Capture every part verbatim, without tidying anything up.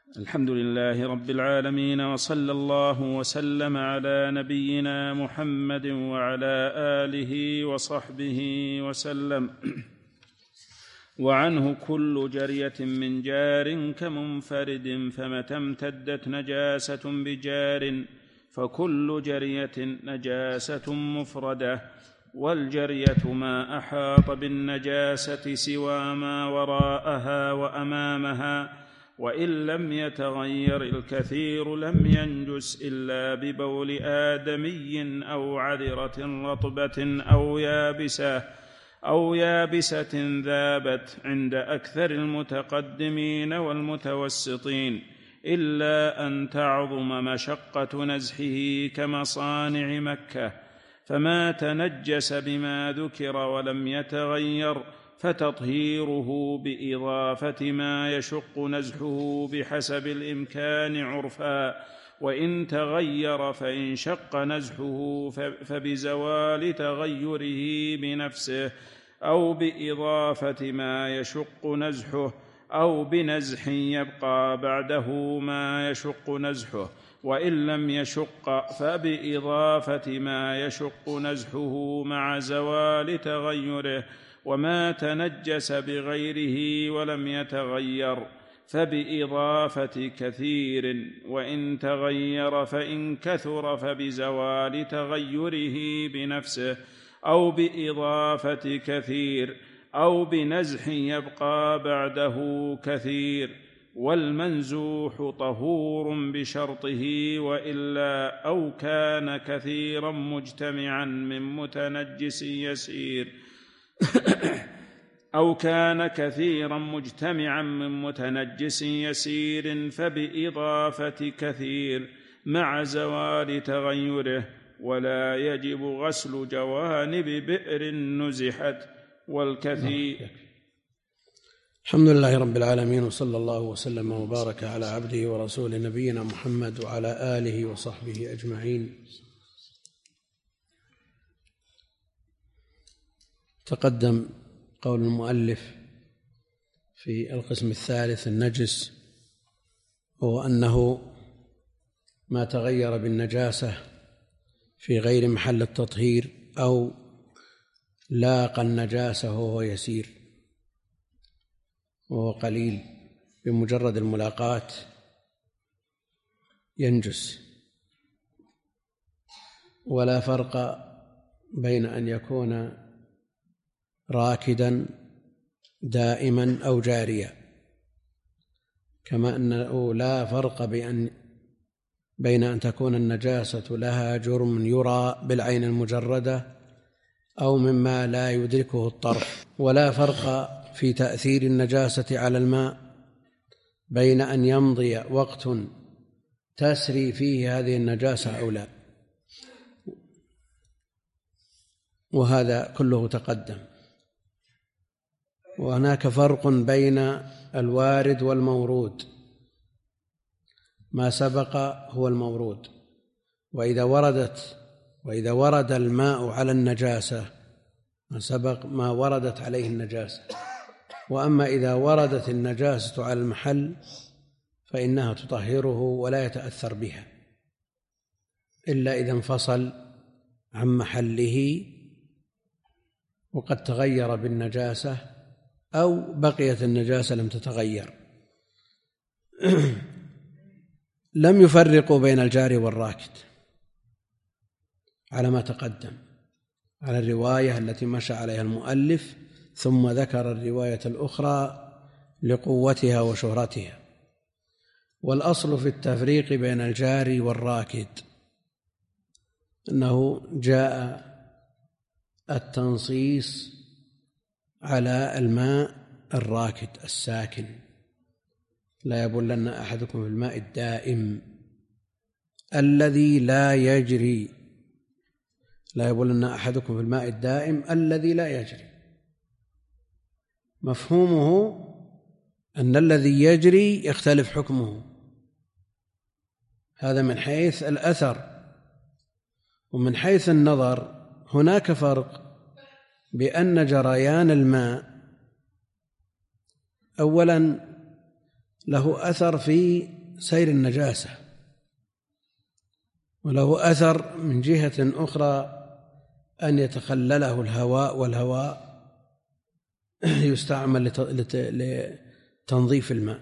الحمد لله رب العالمين، وصلى الله وسلم على نبينا محمد وعلى آله وصحبه وسلم. وعنه كل جرية من جار كمنفرد، فمتى امتدت نجاسة بجار فكل جرية نجاسة مفردة. والجرية ما أحاط بالنجاسة سوى ما وراءها وأمامها، وإن لم يتغير الكثير لم ينجس إلا ببول آدمي أو عذرة رطبة أو يابسة أو يابسة ذابت عند أكثر المتقدمين والمتوسطين، إلا أن تعظم مشقة نزحه كمصانع مكة. فما تنجس بما ذكر ولم يتغير فتطهيره بإضافة ما يشق نزحه بحسب الإمكان عرفا، وإن تغير فإن شق نزحه فبزوال تغيره بنفسه، أو بإضافة ما يشق نزحه، أو بنزح يبقى بعده ما يشق نزحه، وإن لم يشق فبإضافة ما يشق نزحه مع زوال تغيره. وما تنجس بغيره ولم يتغير فبإضافة كثير، وإن تغير فإن كثر فبزوال تغيره بنفسه، أو بإضافة كثير، أو بنزح يبقى بعده كثير. والمنزوح طهور بشرطه، وإلا أو كان كثيرا مجتمعا من متنجس يسير أو كان كثيرا مجتمعا من متنجس يسير فبإضافة كثير مع زوال تغيره. ولا يجب غسل جوانب بئر نزحت والكثير. الحمد لله رب العالمين، وصلى الله وسلم وبارك على عبده ورسوله نبينا محمد وعلى آله وصحبه أجمعين. تقدم قول المؤلف في القسم الثالث النجس، هو أنه ما تغير بالنجاسة في غير محل التطهير أو لاقى النجاسة وهو يسير وهو قليل، بمجرد الملاقاة ينجس. ولا فرق بين أن يكون راكدا دائما أو جاريا، كما أنه لا فرق بأن بين أن تكون النجاسة لها جرم يرى بالعين المجردة أو مما لا يدركه الطرف. ولا فرق في تأثير النجاسة على الماء بين أن يمضي وقت تسري فيه هذه النجاسة أو لا، وهذا كله تقدم. وهناك فرق بين الوارد والمورود. ما سبق هو المورود، وإذا وردت وإذا ورد الماء على النجاسة ما سبق ما وردت عليه النجاسة. وأما إذا وردت النجاسة على المحل فإنها تطهره ولا يتأثر بها إلا إذا انفصل عن محله وقد تغير بالنجاسة أو بقيت النجاسة لم تتغير. لم يفرقوا بين الجاري والراكد على ما تقدم، على الرواية التي مشى عليها المؤلف، ثم ذكر الرواية الأخرى لقوتها وشهرتها. والأصل في التفريق بين الجاري والراكد أنه جاء التنصيص على الماء الراكد الساكن. لا يبولن أحدكم في الماء الدائم الذي لا يجري لا يبولن أحدكم في الماء الدائم الذي لا يجري. مفهومه أن الذي يجري يختلف حكمه، هذا من حيث الأثر. ومن حيث النظر هناك فرق بأن جريان الماء أولا له أثر في سير النجاسة، وله أثر من جهة أخرى أن يتخلله الهواء، والهواء يستعمل لتنظيف الماء،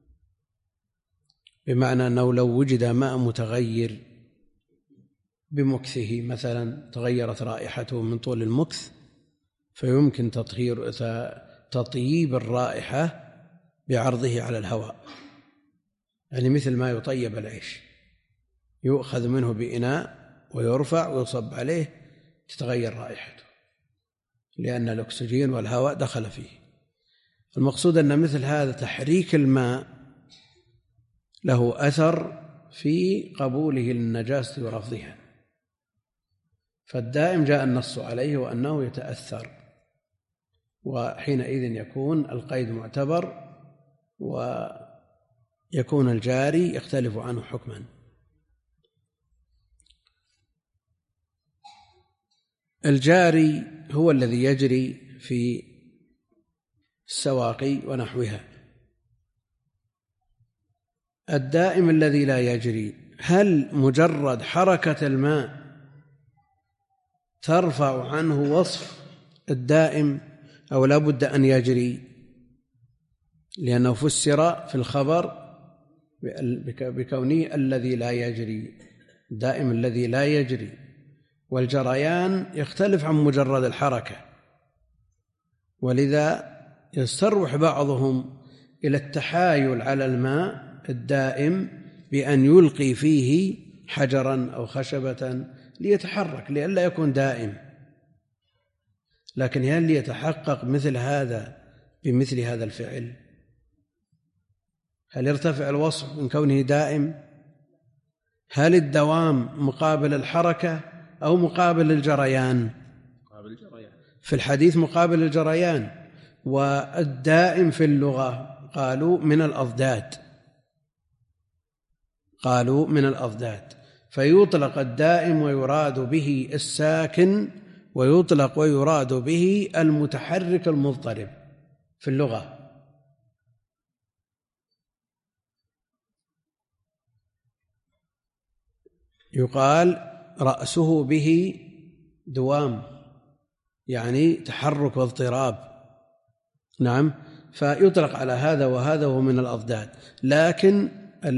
بمعنى أنه لو وجد ماء متغير بمكثه مثلا، تغيرت رائحته من طول المكث، فيمكن تطهير تطييب الرائحة بعرضه على الهواء، يعني مثل ما يطيب العيش، يؤخذ منه بإناء ويرفع ويصب عليه تتغير رائحته لأن الأكسجين والهواء دخل فيه. المقصود أن مثل هذا تحريك الماء له أثر في قبوله للنجاسة ورفضها، فالدائم جاء النص عليه وأنه يتأثر، وحينئذ يكون القيد معتبر ويكون الجاري يختلف عنه حكما. الجاري هو الذي يجري في السواقي ونحوها. الدائم الذي لا يجري، هل مجرد حركة الماء ترفع عنه وصف الدائم أو لا بد أن يجري؟ لأنه فسر في الخبر بكونه الذي لا يجري، الدائم الذي لا يجري، والجريان يختلف عن مجرد الحركة، ولذا يستروح بعضهم إلى التحايل على الماء الدائم بأن يلقي فيه حجرا أو خشبة ليتحرك لئلا يكون دائم. لكن هل يتحقق مثل هذا بمثل هذا الفعل؟ هل يرتفع الوصف من كونه دائم؟ هل الدوام مقابل الحركة أو مقابل الجريان؟ في الحديث مقابل الجريان. والدائم في اللغة قالوا من الأضداد، قالوا من الأضداد، فيطلق الدائم ويراد به الساكن، ويطلق ويراد به المتحرك المضطرب في اللغة. يقال رأسه به دوام، يعني تحرك واضطراب، نعم، فيطلق على هذا وهذا وهو من الأضداد. لكن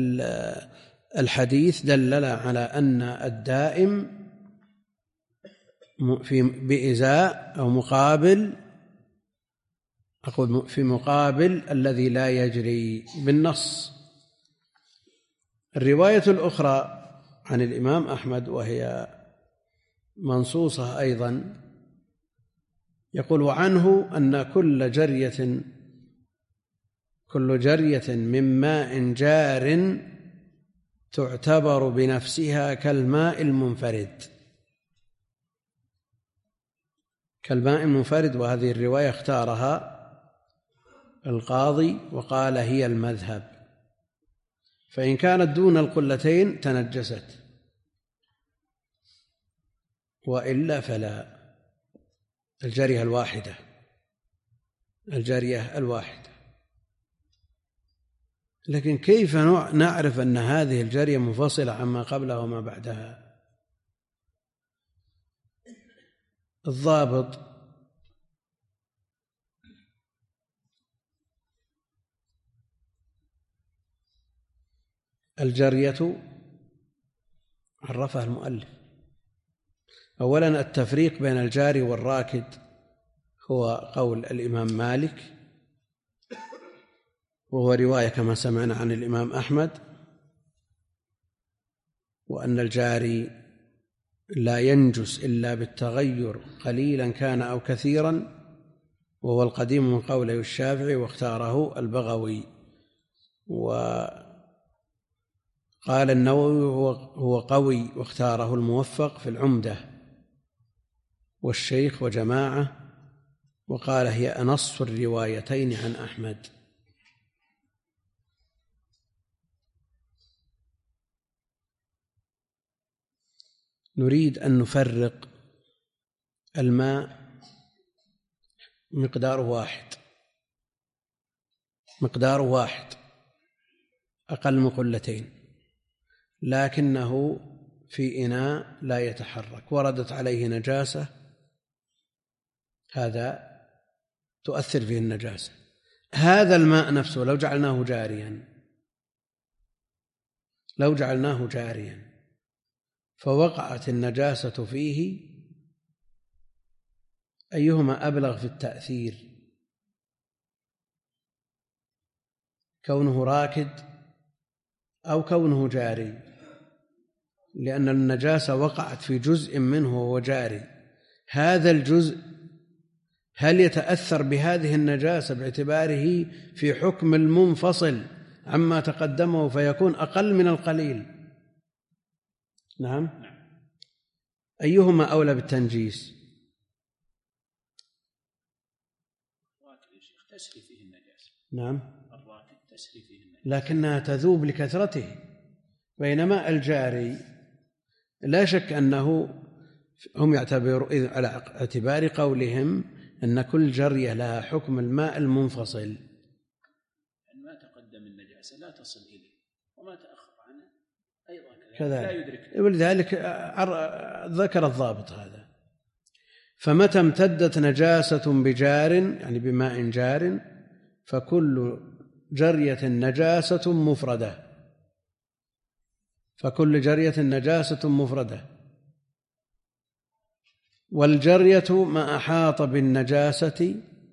الحديث دلل على أن الدائم في بإزاء أو مقابل، أقول في مقابل الذي لا يجري بالنص. الرواية الأخرى عن الإمام أحمد وهي منصوصة أيضا، يقول وعنه أن كل جرية كل جرية من ماء جار تعتبر بنفسها كالماء المنفرد، كالماء المنفرد. وهذه الرواية اختارها القاضي وقال هي المذهب، فإن كانت دون القلتين تنجست، وإلا فلا، الجارية الواحدة الجارية الواحدة. لكن كيف نعرف أن هذه الجارية منفصلة عما قبلها وما بعدها؟ الضابط الجارية عرفها المؤلف. أولا التفريق بين الجاري والراكد هو قول الإمام مالك، وهو رواية كما سمعنا عن الإمام أحمد، وأن الجاري لا ينجس إلا بالتغير قليلا كان أو كثيرا، وهو القديم من قوله الشافعي واختاره البغوي. وقال النووي هو قوي واختاره الموفق في العمدة والشيخ وجماعة، وقال هي أنص الروايتين عن أحمد. نريد أن نفرق الماء مقداره واحد، مقداره واحد أقل من قلتين، لكنه في إناء لا يتحرك وردت عليه نجاسة، هذا تؤثر فيه النجاسة. هذا الماء نفسه لو جعلناه جاريا لو جعلناه جاريا فوقعت النجاسة فيه، أيهما أبلغ في التأثير؟ كونه راكد أو كونه جاري؟ لأن النجاسة وقعت في جزء منه وهو جاري، هذا الجزء هل يتأثر بهذه النجاسة باعتباره في حكم المنفصل عما تقدمه فيكون أقل من القليل؟ نعم. أيهما أولى بالتنجيس؟ تسري فيه النجاسة. نعم. الراكد تسري فيه النجاسة لكنها تذوب لكثرته، بينما الجاري لا شك أنه هم يعتبرون على اعتبار قولهم أن كل جرية لها حكم الماء المنفصل، ما تقدم النجاسة لا تصل إليه وما تأخر عنه أيضا كذلك لا يدرك، ولذلك ذكر الضابط هذا. فمتى امتدت نجاسة بجار يعني بماء جار فكل جرية نجاسة مفردة فكل جرية نجاسة مفردة والجرية ما أحاط بالنجاسة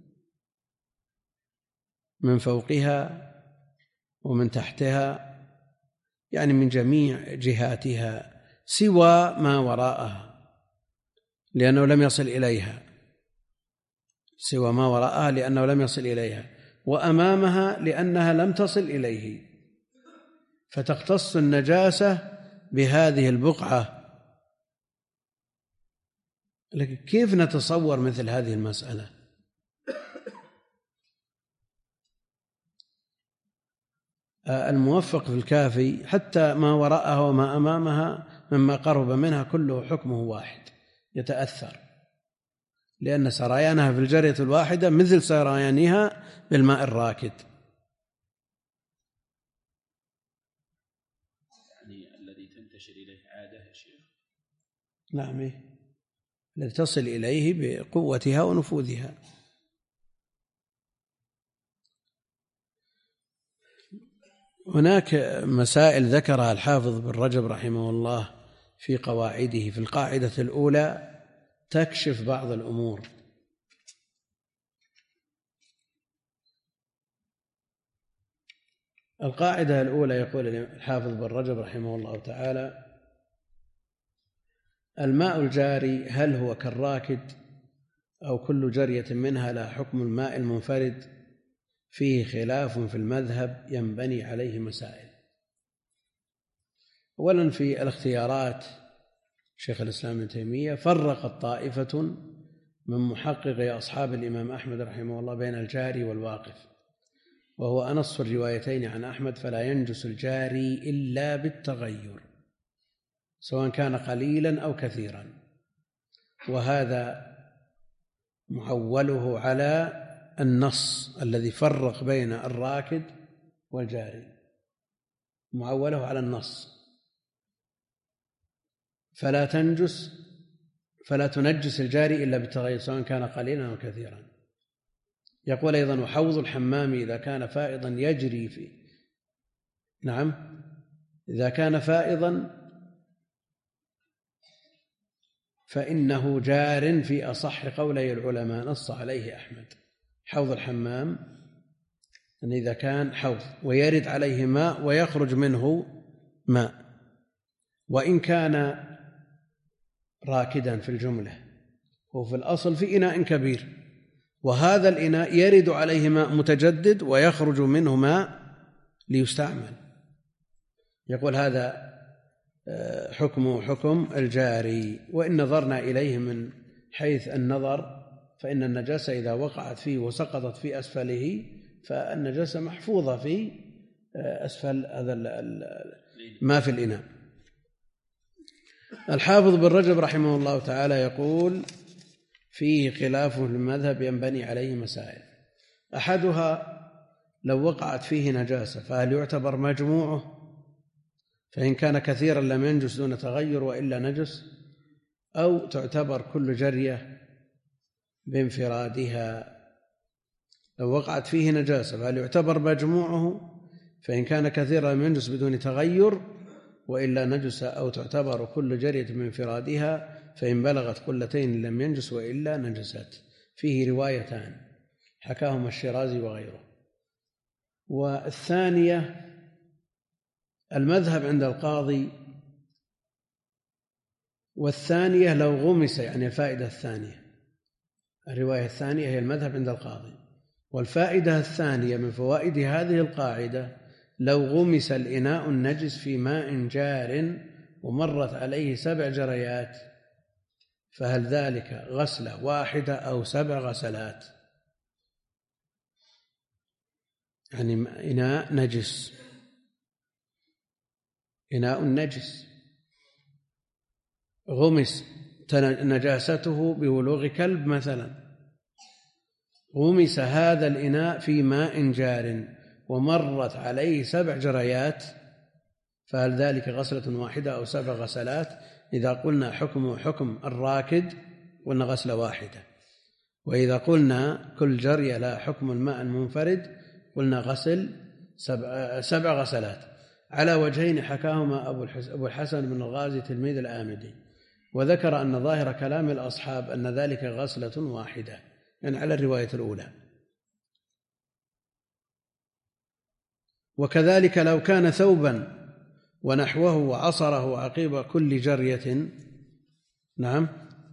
من فوقها ومن تحتها، يعني من جميع جهاتها سوى ما وراءها لأنه لم يصل إليها سوى ما وراءها لأنه لم يصل إليها وأمامها لأنها لم تصل إليه، فتختص النجاسة بهذه البقعة. لكن كيف نتصور مثل هذه المسألة؟ الموفق في الكافي حتى ما وراءها وما أمامها مما قرب منها كله حكمه واحد يتأثر، لأن سريانها في الجرية الواحدة مثل سريانها بالماء الراكد. يعني الذي تنتشر إليه عادة يا شيخ. نعم، الذي تصل إليه بقوتها ونفوذها. هناك مسائل ذكرها الحافظ بن رجب رحمه الله في قواعده، في القاعدة الأولى تكشف بعض الأمور. القاعدة الأولى يقول الحافظ بن رجب رحمه الله تعالى: الماء الجاري هل هو كالراكد أو كل جرية منها لا حكم الماء المنفرد؟ فيه خلاف في المذهب ينبني عليه مسائل. أولا في الاختيارات شيخ الإسلام ابن تيمية فرقت طائفة من محققي أصحاب الإمام أحمد رحمه الله بين الجاري والواقف، وهو أنص الروايتين عن أحمد، فلا ينجس الجاري إلا بالتغير سواء كان قليلا أو كثيرا، وهذا معوله على النص الذي فرق بين الراكد والجاري، معوله على النص، فلا تنجس فلا تنجس الجاري إلا بالتغير سواء كان قليلا أو كثيرا. يقول أيضا: وحوض الحمام إذا كان فائضا يجري فيه. نعم، إذا كان فائضا فإنه جار في أصح قولي العلماء، نص عليه أحمد. حوض الحمام أن إذا كان حوض ويرد عليه ماء ويخرج منه ماء، وإن كان راكدا في الجملة هو في الأصل في إناء كبير، وهذا الإناء يرد عليه ماء متجدد ويخرج منه ماء ليستعمل، يقول هذا حكمه حكم الجاري. وإن نظرنا إليه من حيث النظر فإن النجاسة إذا وقعت فيه وسقطت في أسفله فالنجاسة محفوظة في أسفل هذا ما في الإناء. الحافظ بن رجب رحمه الله تعالى يقول: فيه خلاف في المذهب ينبني عليه مسائل. أحدها لو وقعت فيه نجاسة فهل يعتبر مجموعه؟ فإن كان كثيرا لم ينجس دون تغير وإلا نجس، أو تعتبر كل جرية بانفرادها؟ لو وقعت فيه نجاسة فهل يعتبر مجموعه؟ فإن كان كثيرا لم ينجس بدون تغير وإلا نجس، أو تعتبر كل جرية بانفرادها فإن بلغت قلتين لم ينجس وإلا نجست. فيه روايتان حكاهما الشيرازي وغيره. والثانية المذهب عند القاضي، والثانية لو غمس، يعني الفائدة الثانية، الرواية الثانية هي المذهب عند القاضي. والفائدة الثانية من فوائد هذه القاعدة: لو غمس الإناء النجس في ماء جار ومرت عليه سبع جريات فهل ذلك غسلة واحدة أو سبع غسلات؟ يعني إناء نجس، إناء نجس غمس نجاسته بولوغ كلب مثلا، غمس هذا الإناء في ماء جار ومرت عليه سبع جريات فهل ذلك غسلة واحدة أو سبع غسلات؟ إذا قلنا حكم حكم الراكد قلنا غسلة واحدة، وإذا قلنا كل جرية لا حكم الماء المنفرد قلنا غسل سبع, سبع غسلات، على وجهين حكاهما أبو الحسن بن الغازي تلميذ الآمدي، وذكر أن ظاهر كلام الأصحاب أن ذلك غسلة واحدة، يعني على الرواية الأولى. وكذلك لو كان ثوبا ونحوه وعصره عقيب كل جرية، نعم.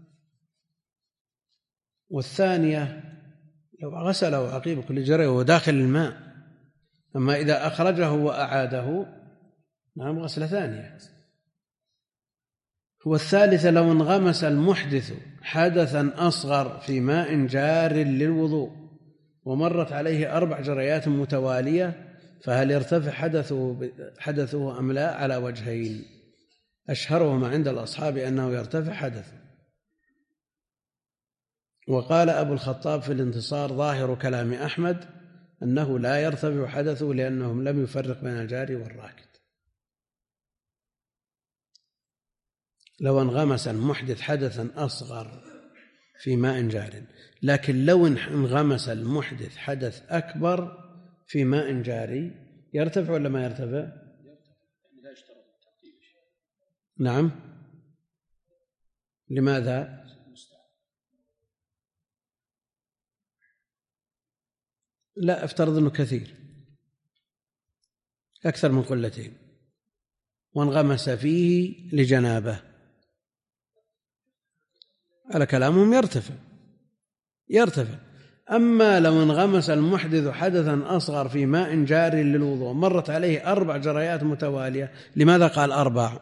والثانية لو غسله عقيب كل جرية وهو داخل الماء، أما إذا أخرجه وأعاده نعم غسلة ثانية. والثالثة لو انغمس المحدث حدثا أصغر في ماء جار للوضوء ومرت عليه أربع جريات متوالية فهل يرتفع حدثه, حدثه أم لا؟ على وجهين، أشهرهما عند الأصحاب أنه يرتفع حدثه. وقال أبو الخطاب في الانتصار: ظاهر كلام أحمد أنه لا يرتفع حدثه لأنهم لم يفرق بين الجاري والراكد. لو انغمس المحدث حدثا أصغر في ماء جار، لكن لو انغمس المحدث حدث أكبر في ماء جاري يرتفع ولا ما يرتفع؟ نعم. لماذا؟ لا، افترض أنه كثير أكثر من قلتين وانغمس فيه لجنابه، على كلامهم يرتفع يرتفع. أما لو انغمس المحدث حدثا أصغر في ماء جار للوضوء مرت عليه أربع جريات متوالية، لماذا قال أربع؟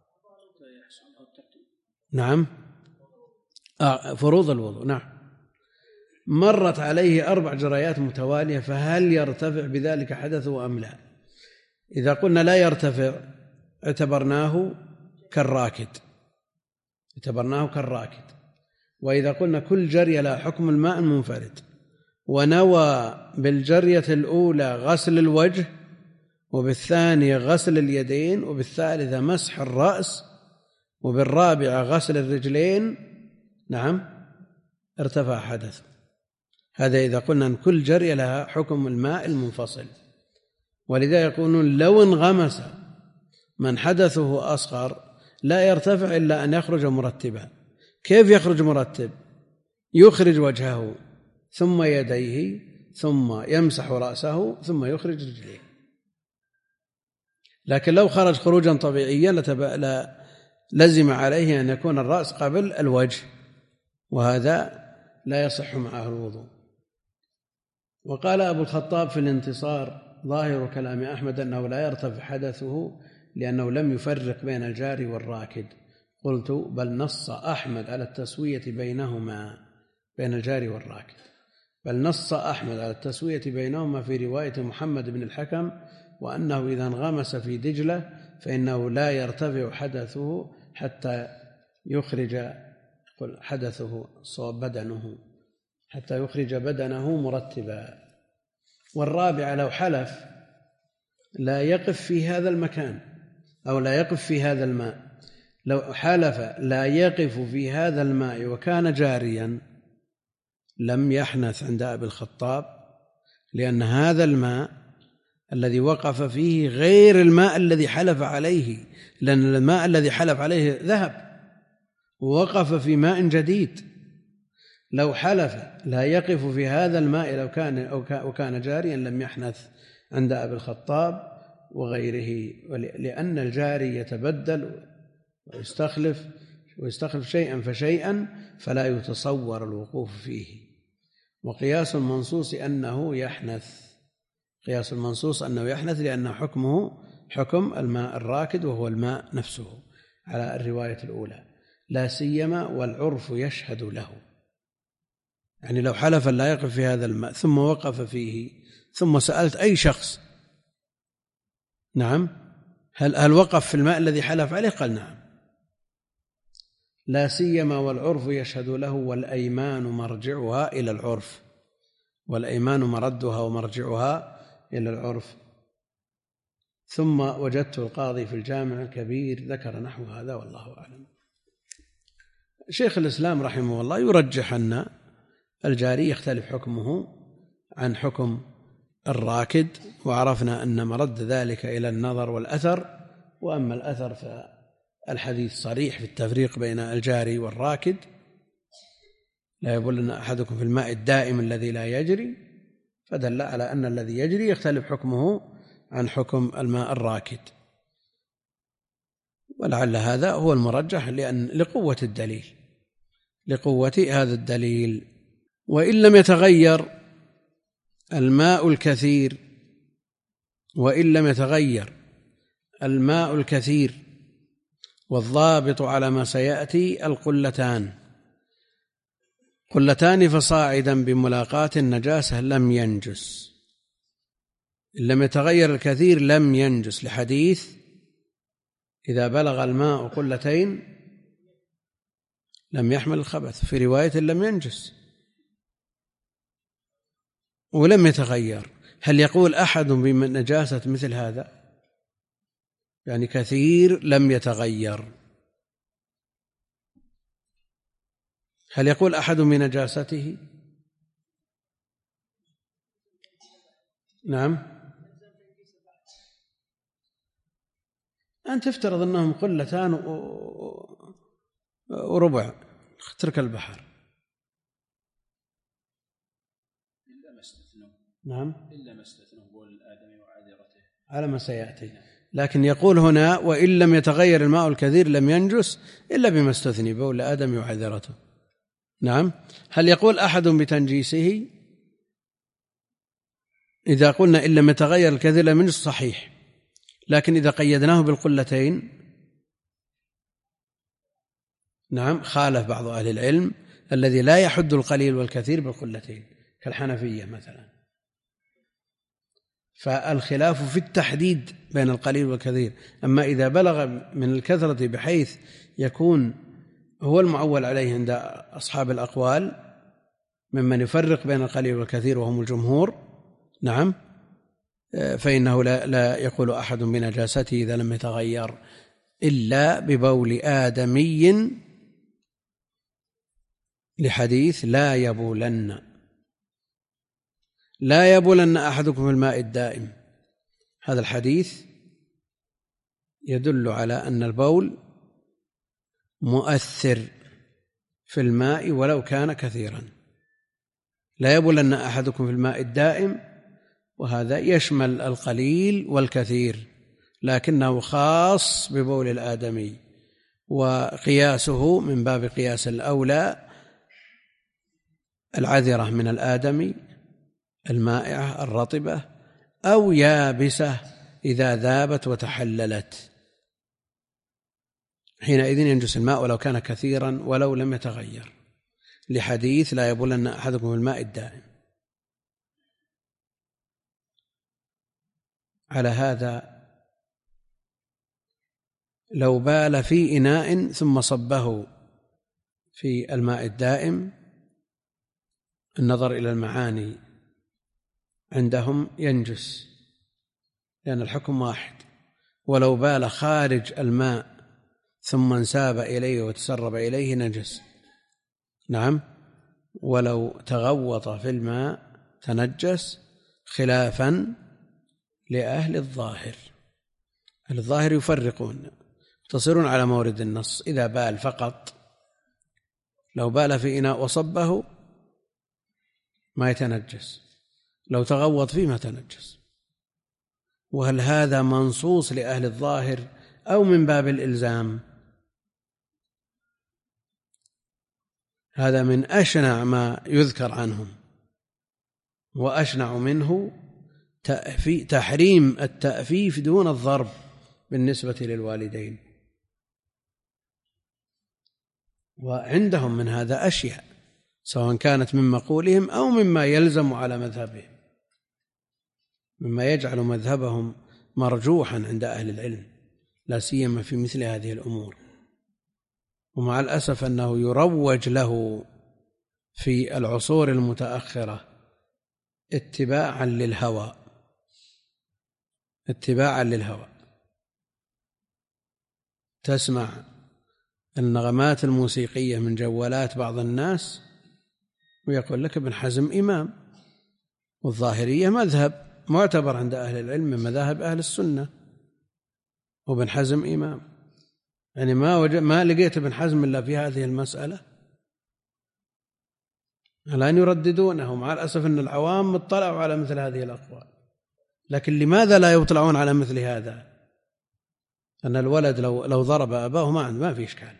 نعم، آه فروض الوضوء، نعم. مرت عليه أربع جريات متوالية فهل يرتفع بذلك حدثه أم لا؟ إذا قلنا لا يرتفع اعتبرناه كالراكد اعتبرناه كالراكد وإذا قلنا كل جرية لا حكم الماء المنفرد ونوى بالجرية الأولى غسل الوجه وبالثانية غسل اليدين وبالثالثة مسح الرأس وبالرابعة غسل الرجلين، نعم، ارتفع حدث. هذا إذا قلنا أن كل جرية لها حكم الماء المنفصل. ولذا يقولون لو انغمس من حدثه أصغر لا يرتفع إلا أن يخرج مرتبا. كيف يخرج مرتب؟ يخرج وجهه ثم يديه ثم يمسح رأسه ثم يخرج رجليه. لكن لو خرج خروجا طبيعيا لا لزم عليه أن يكون الرأس قبل الوجه، وهذا لا يصح معه الوضوء. وقال أبو الخطاب في الانتصار: ظاهر كلام أحمد أنه لا يرتفع حدثه لأنه لم يفرق بين الجاري والراكد. قلت: بل نص أحمد على التسوية بينهما، بين الجاري والراكد، بل نص أحمد على التسوية بينهما في رواية محمد بن الحكم، وأنه إذا انغمس في دجلة فإنه لا يرتفع حدثه حتى يخرج حدثه صوب بدنه حتى يخرج بدنه مرتبا. والرابعة لو حلف لا يقف في هذا المكان أو لا يقف في هذا الماء، لو حلف لا يقف في هذا الماء وكان جاريا لم يحنث عند أبي الخطاب، لأن هذا الماء الذي وقف فيه غير الماء الذي حلف عليه، لأن الماء الذي حلف عليه ذهب ووقف في ماء جديد. لو حلف لا يقف في هذا الماء لو كان أو كان جاريا لم يحنث عند أبي الخطاب وغيره، لأن الجاري يتبدل ويستخلف ويستخلف شيئا فشيئا فلا يتصور الوقوف فيه. وقياس المنصوص أنه يحنث، قياس المنصوص أنه يحنث لأن حكمه حكم الماء الراكد وهو الماء نفسه على الرواية الأولى، لا سيما والعرف يشهد له. يعني لو حلف لا يقف في هذا الماء ثم وقف فيه ثم سألت أي شخص نعم هل هل وقف في الماء الذي حلف عليه؟ قال نعم. لا سيما والعرف يشهد له، والأيمان مرجعها إلى العرف، والأيمان مردها ومرجعها إلى العرف. ثم وجدت القاضي في الجامع الكبير ذكر نحو هذا والله أعلم. شيخ الإسلام رحمه الله يرجح أن الجاري يختلف حكمه عن حكم الراكد، وعرفنا أن مرد ذلك إلى النظر والأثر. وأما الأثر فالحديث صريح في التفريق بين الجاري والراكد، لا يبولن أحدكم في الماء الدائم الذي لا يجري، فدل على أن الذي يجري يختلف حكمه عن حكم الماء الراكد. ولعل هذا هو المرجح لأن لقوة الدليل لقوة هذا الدليل. وإن لم يتغير الماء الكثير وإن لم يتغير الماء الكثير والضابط على ما سيأتي القلتان قلتان فصاعدا بملاقاة النجاسة لم ينجس. إن لم يتغير الكثير لم ينجس، لحديث إذا بلغ الماء قلتين لم يحمل الخبث، في رواية لم ينجس. ولم يتغير، هل يقول أحد بنجاسة مثل هذا؟ يعني كثير لم يتغير، هل يقول أحد بنجاسته؟ نعم. أن تفترض أنهم قلتان وربع، اترك البحر. إلا ما استثنوا. نعم. إلا ما استثنوا بول الآدمي وعذرته على ما سيأتي. لكن يقول هنا وإن لم يتغير الماء الكثير لم ينجس إلا بما استثني بول آدم وعذرته. نعم. هل يقول أحد بتنجيسه؟ إذا قلنا إن لم يتغير الكثير لم ينجس صحيح، لكن إذا قيدناه بالقلتين نعم خالف بعض أهل العلم الذي لا يحد القليل والكثير بالقلتين كالحنفية مثلا. فالخلاف في التحديد بين القليل والكثير. أما إذا بلغ من الكثرة بحيث يكون هو المعول عليه عند أصحاب الأقوال ممن يفرق بين القليل والكثير وهم الجمهور نعم فإنه لا, لا يقول أحد بنجاسته إذا لم يتغير إلا ببول آدمي، لحديث لا يبولن لا يبولن أحدكم في الماء الدائم. هذا الحديث يدل على أن البول مؤثر في الماء ولو كان كثيرا. لا يبولن أحدكم في الماء الدائم، وهذا يشمل القليل والكثير، لكنه خاص ببول الآدمي، وقياسه من باب قياس الأولى العذرة من الآدمي المائعة الرطبة أو يابسة إذا ذابت وتحللت، حينئذ ينجس الماء ولو كان كثيرا ولو لم يتغير، لحديث لا يبولن أحدكم في الماء الدائم. على هذا لو بال في إناء ثم صبه في الماء الدائم، النظر إلى المعاني عندهم ينجس، لأن الحكم واحد. ولو بال خارج الماء ثم انساب إليه وتسرب إليه نجس. نعم. ولو تغوط في الماء تنجس، خلافا لأهل الظاهر. أهل الظاهر يفرقون، يقتصرون على مورد النص. إذا بال فقط، لو بال في إناء وصبه ما يتنجس، لو تغوط فيه ما تنجس. وهل هذا منصوص لأهل الظاهر أو من باب الإلزام؟ هذا من أشنع ما يذكر عنهم، وأشنع منه تحريم التأفيف دون الضرب بالنسبة للوالدين. وعندهم من هذا أشياء، سواء كانت من مقولهم أو مما يلزم على مذهبهم، مما يجعل مذهبهم مرجوحا عند أهل العلم، لا سيما في مثل هذه الأمور. ومع الأسف أنه يروج له في العصور المتأخرة اتباعا للهوى، اتباعا للهوى. تسمع النغمات الموسيقية من جوالات بعض الناس ويقول لك ابن حزم إمام، والظاهرية مذهب معتبر عند أهل العلم من مذاهب أهل السنة، وابن حزم إمام. يعني ما وجد ما لقيت ابن حزم إلا في هذه المسألة. الآن يرددونه، مع الأسف أن العوام اطلعوا على مثل هذه الأقوال. لكن لماذا لا يطلعون على مثل هذا؟ أن الولد لو لو ضرب أباه ما عنده ما في إشكال،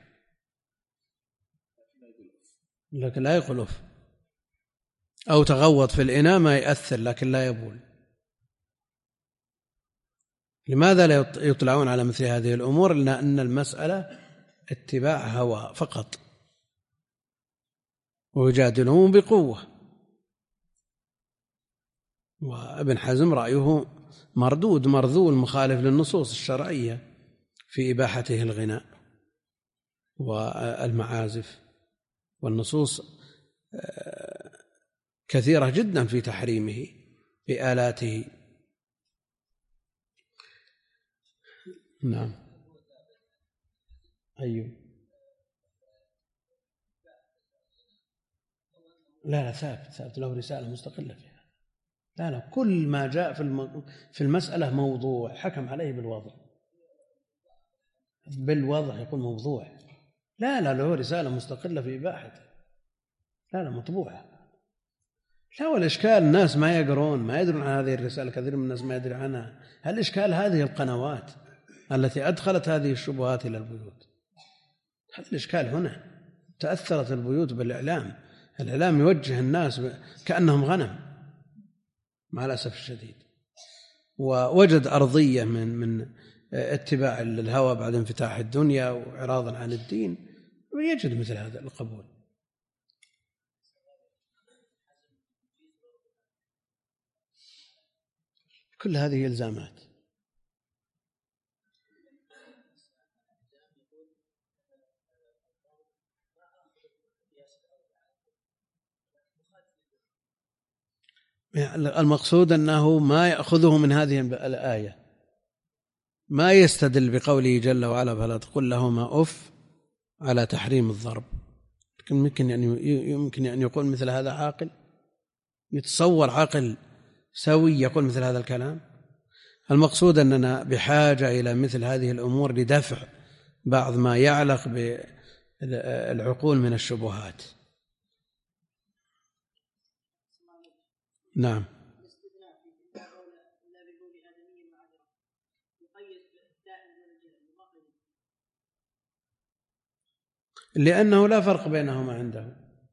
لكن لا يقول أف. أو تغوط في الإناء ما يأثر لكن لا يبول. لماذا لا يطلعون على مثل هذه الأمور؟ لأن المسألة اتباع هوى فقط، ويجادلهم بقوة. وابن حزم رأيه مردود مرذول مخالف للنصوص الشرعية في إباحته الغناء والمعازف، والنصوص كثيرة جدا في تحريمه بآلاته. نعم. أيوه. لا لا ثابت ثابت له رسالة مستقلة فيها. لا لا كل ما جاء في في المسألة موضوع حكم عليه بالوضع، بالوضع يكون موضوع. لا لا له رسالة مستقلة في إباحته. لا لا مطبوعة. لا، والإشكال الناس ما يقرون، ما يدرون عن هذه الرسالة، كثير من الناس ما يدري عنها. الإشكال هذه القنوات التي أدخلت هذه الشبهات إلى البيوت. هذا الإشكال هنا. تأثرت البيوت بالإعلام، الإعلام يوجه الناس كأنهم غنم مع الأسف الشديد، ووجد أرضية من من اتباع الهوى بعد انفتاح الدنيا وإعراضا عن الدين، ويجد مثل هذا القبول. كل هذه إلزامات. المقصود أنه ما يأخذه من هذه الآية، ما يستدل بقوله جل وعلا فلا تقل لهما أف على تحريم الضرب. لكن يمكن أن يمكن أن يقول مثل هذا عاقل؟ يتصور عاقل سوي يقول مثل هذا الكلام؟ المقصود أننا بحاجة إلى مثل هذه الأمور لدفع بعض ما يعلق بالعقول من الشبهات. نعم. لأنه لا فرق بينهما عنده،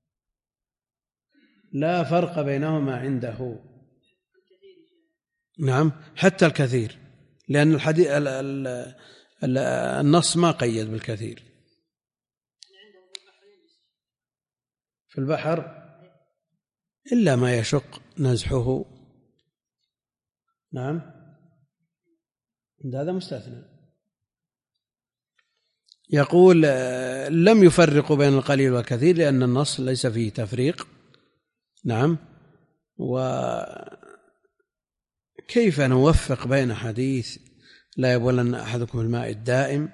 لا فرق بينهما عنده. نعم حتى الكثير، لأن الحديث النص ما قيد بالكثير. في البحر إلا ما يشق نزحه. نعم هذا مستثنى. يقول لم يفرقوا بين القليل والكثير لأن النص ليس فيه تفريق. نعم. كيف نوفق بين حديث لا يبولن أحدكم الماء الدائم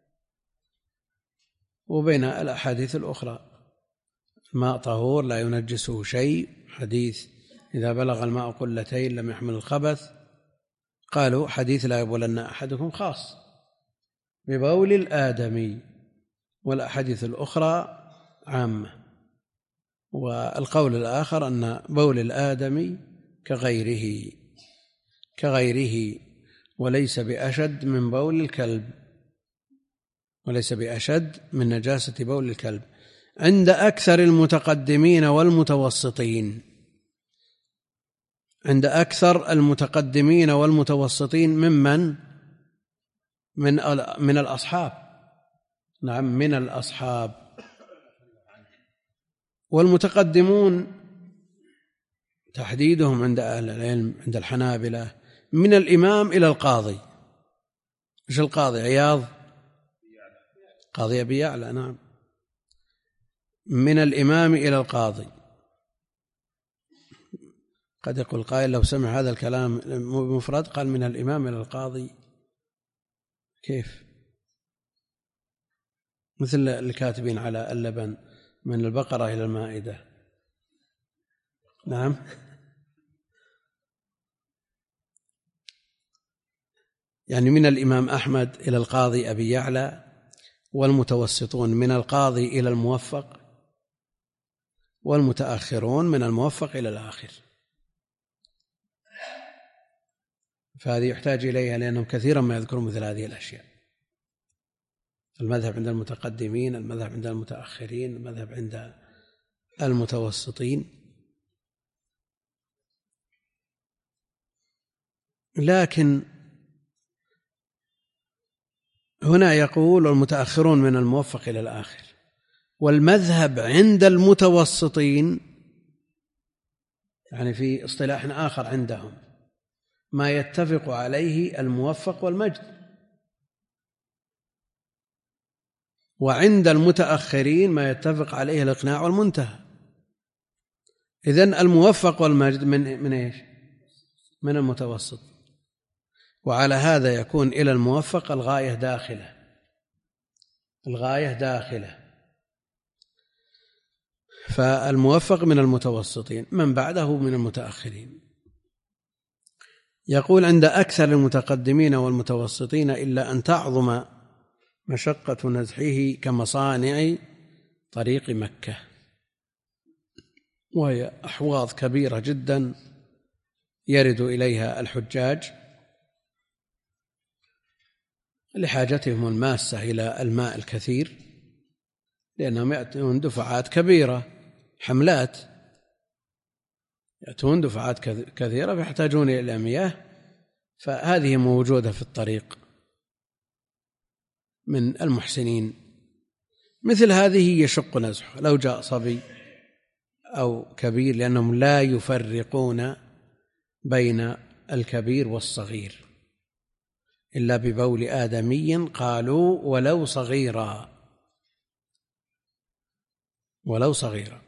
وبين الأحاديث الأخرى؟ الماء طهور لا ينجسه شيء، حديث إذا بلغ الماء قلتين لم يحمل الخبث. قالوا حديث لا يبولن أحدكم خاص ببول الآدمي، والأحاديث الأخرى عامة. والقول الآخر أن بول الآدمي كغيره كغيره وليس بأشد من بول الكلب، وليس بأشد من نجاسة بول الكلب عند أكثر المتقدمين والمتوسطين. عند أكثر المتقدمين والمتوسطين ممن من من الأصحاب، نعم من الأصحاب. والمتقدمون تحديدهم عند أهل العلم عند الحنابلة من الإمام إلى القاضي. إيش القاضي؟ عياض، قاضي أبي يعلى، نعم، من الإمام إلى القاضي. قد يقول قائل لو سمع هذا الكلام مفرد قال من الإمام إلى القاضي، كيف؟ مثل الكاتبين على اللبن من البقرة إلى المائدة، نعم. يعني من الإمام أحمد إلى القاضي أبي يعلى، والمتوسطون من القاضي إلى الموفق، والمتأخرون من الموفق إلى الآخر. فهذه يحتاج إليها لأنهم كثيرا ما يذكرون مثل هذه الأشياء. المذهب عند المتقدمين، المذهب عند المتأخرين، المذهب عند المتوسطين. لكن هنا يقول المتأخرون من الموفق إلى الآخر، والمذهب عند المتوسطين يعني في اصطلاح آخر عندهم ما يتفق عليه الموفق والمجد، وعند المتأخرين ما يتفق عليه الإقناع والمنتهى. إذن الموفق والمجد من من إيش؟ من المتوسط. وعلى هذا يكون إلى الموفق الغاية داخلة، الغاية داخلة. فالموفق من المتوسطين، من بعده من المتأخرين. يقول عند أكثر المتقدمين والمتوسطين إلا أن تعظم مشقة نزحه كمصانع طريق مكة، وهي أحواض كبيرة جدا يرد إليها الحجاج لحاجتهم الماسة إلى الماء الكثير، لأنهم يأتون دفعات كبيرة، حملات، يأتون دفعات كثيرة فيحتاجون إلى مياه، فهذه موجودة في الطريق من المحسنين. مثل هذه يشق نزحه لو جاء صبي أو كبير، لأنهم لا يفرقون بين الكبير والصغير إلا ببول آدمي، قالوا ولو صغيرا، ولو صغيرا.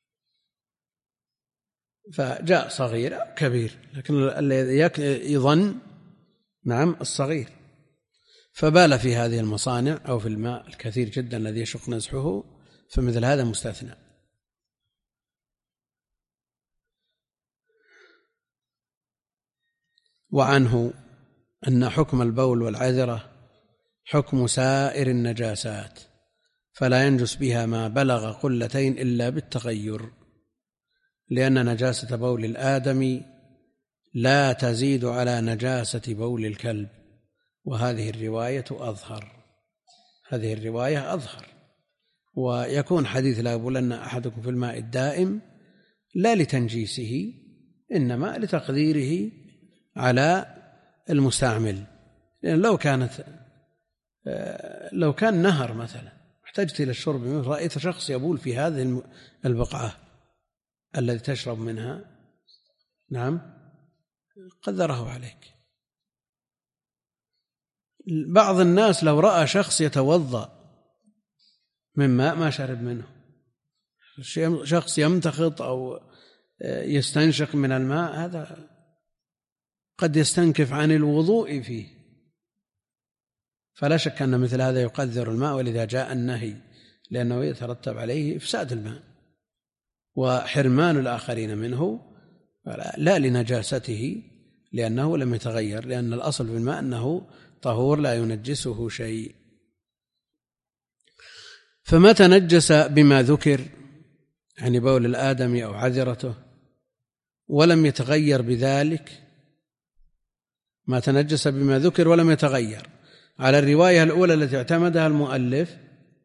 فجاء صغير أو كبير، لكن الذي يظن نعم الصغير، فبال في هذه المصانع أو في الماء الكثير جدا الذي يشق نزحه، فمثل هذا مستثنى. وعنه أن حكم البول والعذرة حكم سائر النجاسات، فلا ينجس بها ما بلغ قلتين إلا بالتغير، لأن نجاسة بول الآدمي لا تزيد على نجاسة بول الكلب، وهذه الرواية أظهر، هذه الرواية أظهر. ويكون حديث لا يبولن أحدكم في الماء الدائم لا لتنجيسه، إنما لتقديره على المستعمل. لأن لو كانت لو كان نهر مثلا احتجت إلى الشرب منه، رأيت شخص يبول في هذه البقعة التي تشرب منها، نعم قدره عليك. بعض الناس لو رأى شخص يتوضأ من ماء ما شرب منه، شخص يمتخط أو يستنشق من الماء، هذا قد يستنكف عن الوضوء فيه، فلا شك أن مثل هذا يقذر الماء، ولذا جاء النهي، لأنه يترتب عليه إفساد الماء وحرمان الآخرين منه، لا لنجاسته لأنه لم يتغير، لأن الأصل في الماء أنه طهور لا ينجسه شيء. فما تنجس بما ذكر، يعني بول الآدمي أو عذرته، ولم يتغير بذلك، ما تنجس بما ذكر ولم يتغير على الرواية الأولى التي اعتمدها المؤلف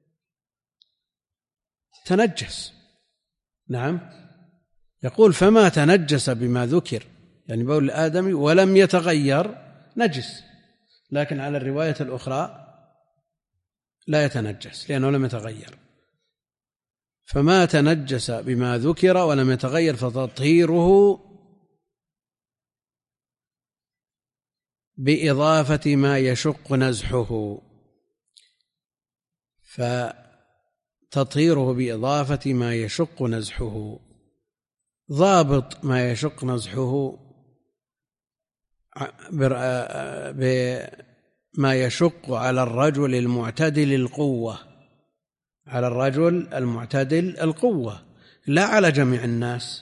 تنجس. نعم، يقول فما تنجس بما ذكر، يعني بول الآدمي ولم يتغير نجس، لكن على الرواية الأخرى لا يتنجس لأنه لم يتغير. فما تنجس بما ذكر ولم يتغير فتطهيره بإضافة ما يشق نزحه، فتطهيره بإضافة ما يشق نزحه. ضابط ما يشق نزحه بما يشق على الرجل المعتدل القوة، على الرجل المعتدل القوة، لا على جميع الناس.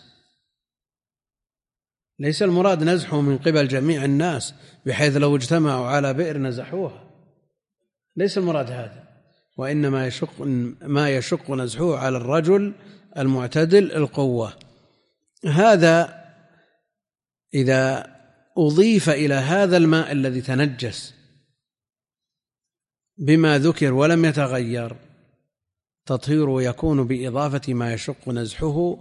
ليس المراد نزحه من قبل جميع الناس بحيث لو اجتمعوا على بئر نزحوها، ليس المراد هذا، وإنما يشق ما يشق نزحه على الرجل المعتدل القوة. هذا إذا أضيف إلى هذا الماء الذي تنجس بما ذكر ولم يتغير، تطهيره يكون بإضافة ما يشق نزحه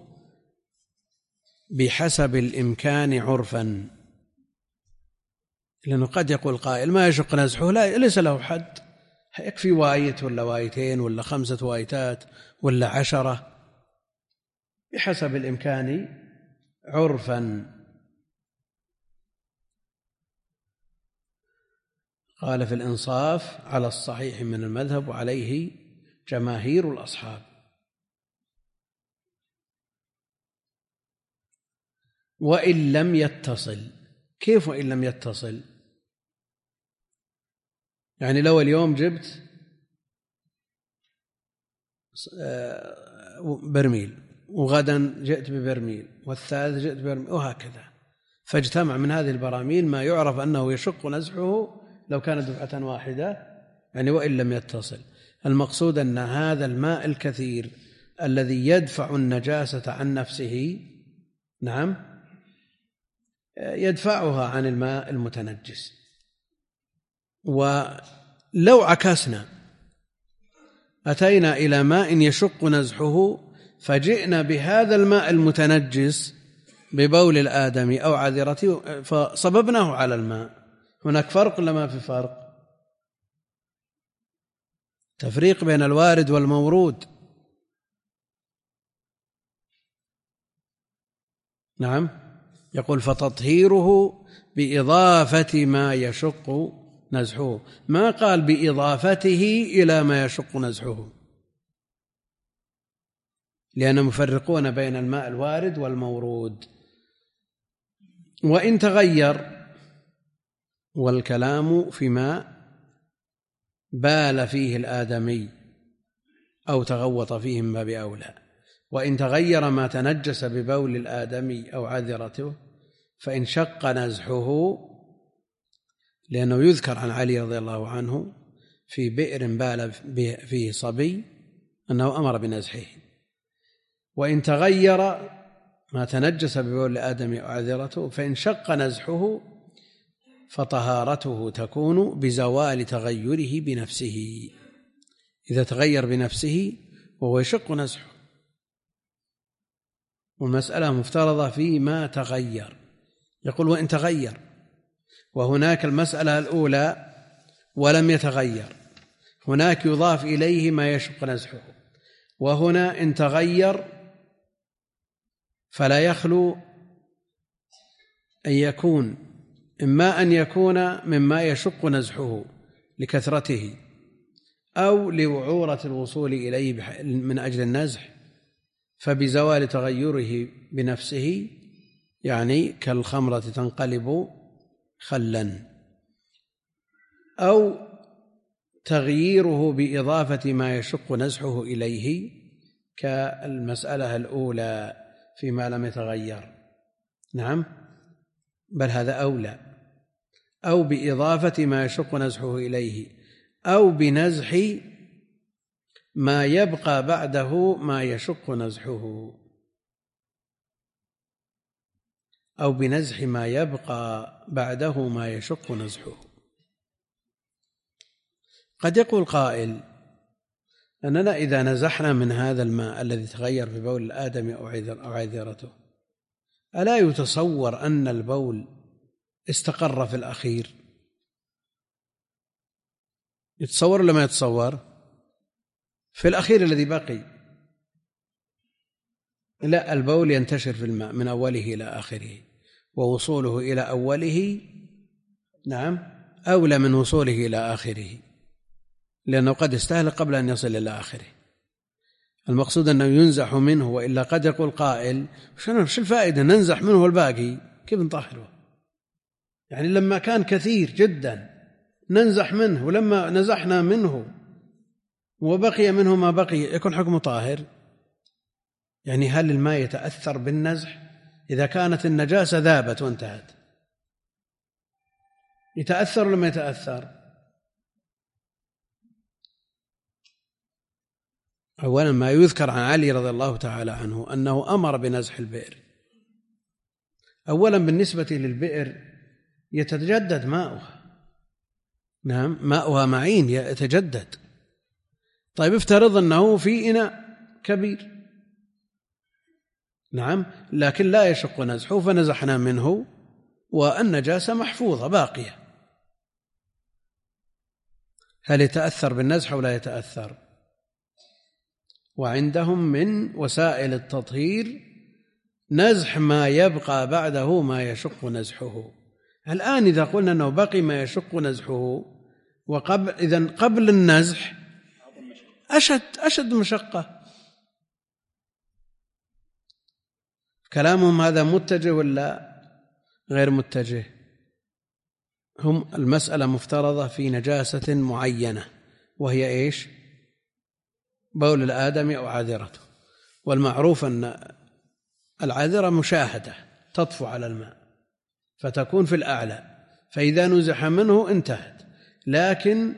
بحسب الإمكان عرفا، لأنه قد يقول قائل ما يشق نزحه لا ليس له حد، يكفي وايت ولا وايتين ولا خمسة وايتات ولا عشرة، بحسب الإمكان عرفا. قال في الإنصاف على الصحيح من المذهب وعليه جماهير الأصحاب. وإن لم يتصل، كيف وإن لم يتصل؟ يعني لو اليوم جبت برميل وغدا جئت ببرميل والثالث جئت ببرميل وهكذا، فاجتمع من هذه البراميل ما يعرف أنه يشق نزحه لو كانت دفعة واحدة، يعني وإن لم يتصل. المقصود أن هذا الماء الكثير الذي يدفع النجاسة عن نفسه، نعم، يدفعها عن الماء المتنجس. ولو عكسنا أتينا إلى ماء يشق نزحه فجئنا بهذا الماء المتنجس ببول الآدمي أو عذرته فصببناه على الماء، هناك فرق ولا ما في فرق؟ تفريق بين الوارد والمورود. نعم، يقول فتطهيره بإضافة ما يشق نزحه، ما قال بإضافته إلى ما يشق نزحه، لأنهم يفرقون بين الماء الوارد والمورود. وإن تغير، والكلام فيما بال فيه الآدمي أو تغوط فيه من باب أولى، وإن تغير ما تنجس ببول الآدمي أو عذرته فإن شق نزحه، لأنه يذكر عن علي رضي الله عنه في بئر بال فيه صبي أنه أمر بنزحه. وإن تغير ما تنجس ببول الآدمي أو عذرته فإن شق نزحه فطهارته تكون بزوال تغيره بنفسه، إذا تغير بنفسه وهو يشق نزحه. والمسألة مفترضة فيما تغير، يقول وإن تغير، وهناك المسألة الأولى ولم يتغير، هناك يضاف إليه ما يشق نزحه، وهنا إن تغير فلا يخلو أن يكون إما أن يكون مما يشق نزحه لكثرته أو لوعورة الوصول إليه من أجل النزح، فبزوال تغيره بنفسه، يعني كالخمرة تنقلب خلا، أو تغييره بإضافة ما يشق نزحه إليه كالمسألة الأولى فيما لم يتغير. نعم، بل هذا أولى. أو بإضافة ما يشق نزحه إليه، أو بنزح ما يبقى بعده ما يشق نزحه، أو بنزح ما يبقى بعده ما يشق نزحه. قد يقول قائل أننا إذا نزحنا من هذا الماء الذي تغير في بول الآدمي أو عذرته، ألا يتصور أن البول استقر في الأخير؟ يتصور ولا ما يتصور؟ في الأخير الذي بقي لا، البول ينتشر في الماء من أوله إلى آخره، ووصوله إلى أوله نعم أولى من وصوله إلى آخره، لأنه قد يستهلك قبل أن يصل إلى آخره. المقصود أنه ينزح منه، وإلا قد يقول قائل وش الفائدة ننزح منه الباقي، كيف نطهره؟ يعني لما كان كثير جدا ننزح منه، ولما نزحنا منه وبقي منه ما بقي يكون حكمه طاهر؟ يعني هل الماء يتأثر بالنزح؟ إذا كانت النجاسة ذابت وانتهت يتأثر ولا ما يتأثر؟ أولا ما يذكر عن علي رضي الله تعالى عنه أنه أمر بنزح البئر. أولا بالنسبة للبئر يتجدد ماؤها، نعم ماؤها معين يتجدد. طيب افترض أنه في إناء كبير، نعم لكن لا يشق نزحه فنزحنا منه والنجاسة محفوظة باقية، هل يتأثر بالنزح أو لا يتأثر؟ وعندهم من وسائل التطهير نزح ما يبقى بعده ما يشق نزحه. الآن إذا قلنا أنه بقي ما يشق نزحه وقبل إذن قبل النزح أشد أشد مشقة. كلامهم هذا متجه ولا غير متجه؟ هم المسألة مفترضة في نجاسة معينة وهي إيش؟ بول الآدمي أو عاذرته، والمعروف أن العاذرة مشاهدة تطفو على الماء فتكون في الأعلى، فإذا نزح منه انتهت. لكن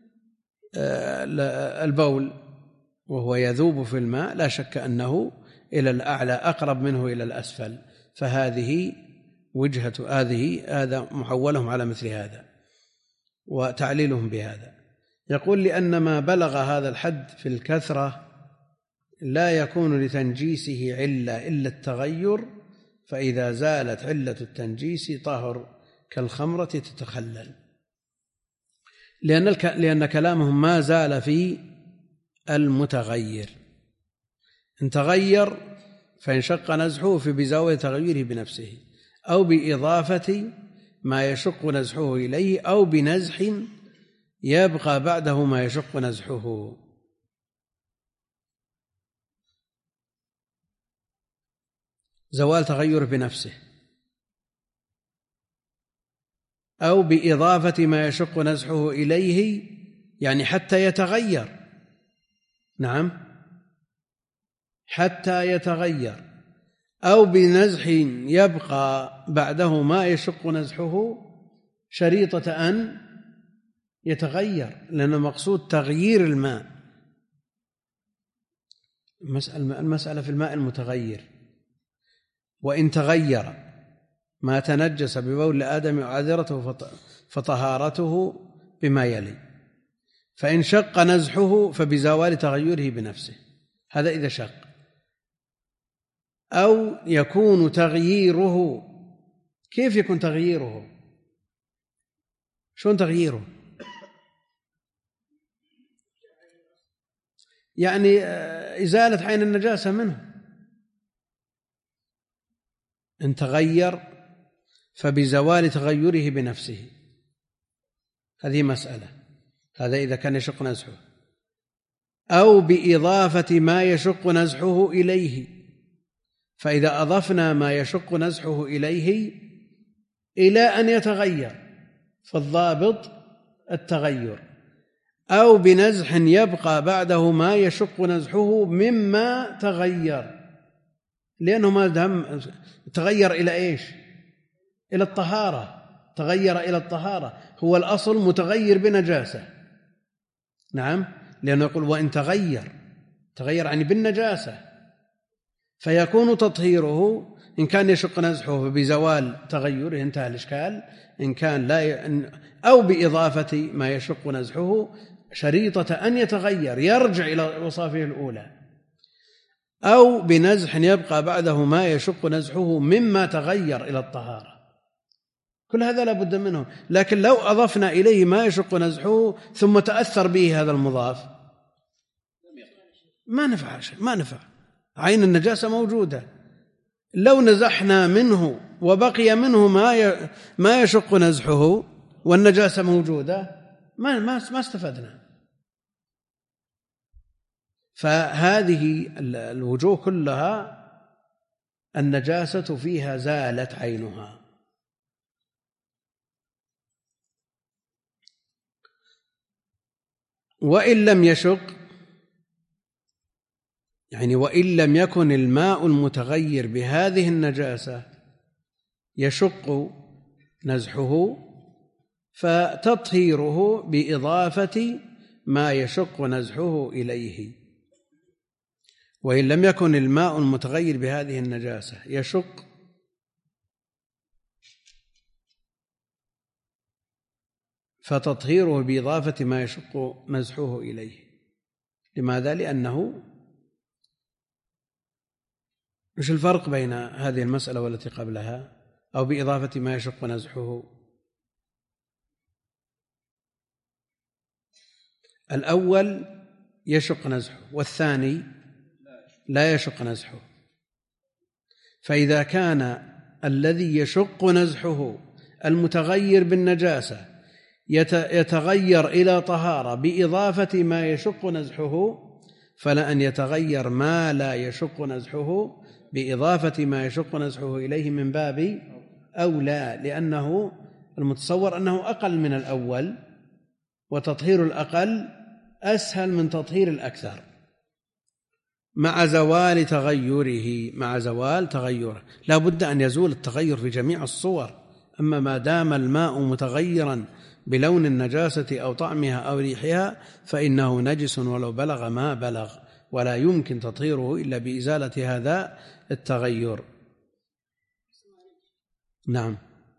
البول وهو يذوب في الماء لا شك أنه إلى الأعلى أقرب منه إلى الأسفل، فهذه وجهة هذه هذا محولهم على مثل هذا وتعليلهم بهذا. يقول لأن ما بلغ هذا الحد في الكثرة لا يكون لتنجيسه علة إلا التغير، فإذا زالت علة التنجيس طهر كالخمرة تتخلل، لأن, لأن كلامهم ما زال في المتغير، إن تغير فانشق نزحه فبزاوية تغيره بنفسه، أو بإضافة ما يشق نزحه إليه، أو بنزح يبقى بعده ما يشق نزحه. زوال تغير بنفسه، أو بإضافة ما يشق نزحه إليه يعني حتى يتغير، نعم حتى يتغير، أو بنزح يبقى بعده ما يشق نزحه شريطة أن يتغير، لأن المقصود تغيير الماء. المسألة في الماء المتغير، وإن تغير ما تنجس ببول آدم وعذرته فطهارته بما يلي، فإن شق نزحه فبزوال تغيره بنفسه، هذا إذا شق. أو يكون تغييره، كيف يكون تغييره؟ شلون تغييره؟ يعني إزالة عين النجاسة منه. إن تغير فبزوال تغيره بنفسه، هذه مسألة، هذا إذا كان يشق نزحه. أو بإضافة ما يشق نزحه إليه، فإذا أضفنا ما يشق نزحه إليه إلى أن يتغير، فالضابط التغير، أو بنزح يبقى بعده ما يشق نزحه مما تغير، لأنه ما دام تغير إلى إيش؟ إلى الطهارة، تغير إلى الطهارة، هو الأصل متغير بنجاسة. نعم، لأنه يقول وإن تغير، تغير يعني بالنجاسة، فيكون تطهيره إن كان يشق نزحه بزوال تغيره انتهى الإشكال، إن كان لا ي... أو بإضافة ما يشق نزحه شريطة أن يتغير يرجع إلى وصافه الأولى، أو بنزح يبقى بعده ما يشق نزحه مما تغير إلى الطهارة، كل هذا لا بد منه. لكن لو أضفنا إليه ما يشق نزحه ثم تأثر به هذا المضاف ما نفع شيء، ما نفع، عين النجاسة موجودة. لو نزحنا منه وبقي منه ما ما يشق نزحه والنجاسة موجودة ما ما ما استفدنا. فهذه الوجوه كلها النجاسة فيها زالت عينها. وإن لم يشق، يعني وإن لم يكن الماء المتغير بهذه النجاسة يشق نزحه، فتطهيره بإضافة ما يشق نزحه إليه. وإن لم يكن الماء المتغير بهذه النجاسة يشق فتطهيره بإضافة ما يشق نزحه إليه. لماذا؟ لأنه مش الفرق بين هذه المسألة والتي قبلها؟ أو بإضافة ما يشق نزحه، الأول يشق نزحه والثاني لا يشق نزحه. فإذا كان الذي يشق نزحه المتغير بالنجاسة يتغير إلى طهارة بإضافة ما يشق نزحه، فلا أن يتغير ما لا يشق نزحه بإضافة ما يشق نزحه إليه من باب أولى، لأنه المتصور أنه أقل من الأول، وتطهير الأقل أسهل من تطهير الأكثر مع زوال تغيره. مع زوال تغيره لا بد أن يزول التغير في جميع الصور. أما ما دام الماء متغيرا بلون النجاسة أو طعمها أو ريحها فإنه نجس ولو بلغ ما بلغ، ولا يمكن تطهيره إلا بإزالة هذا التغير. نعم.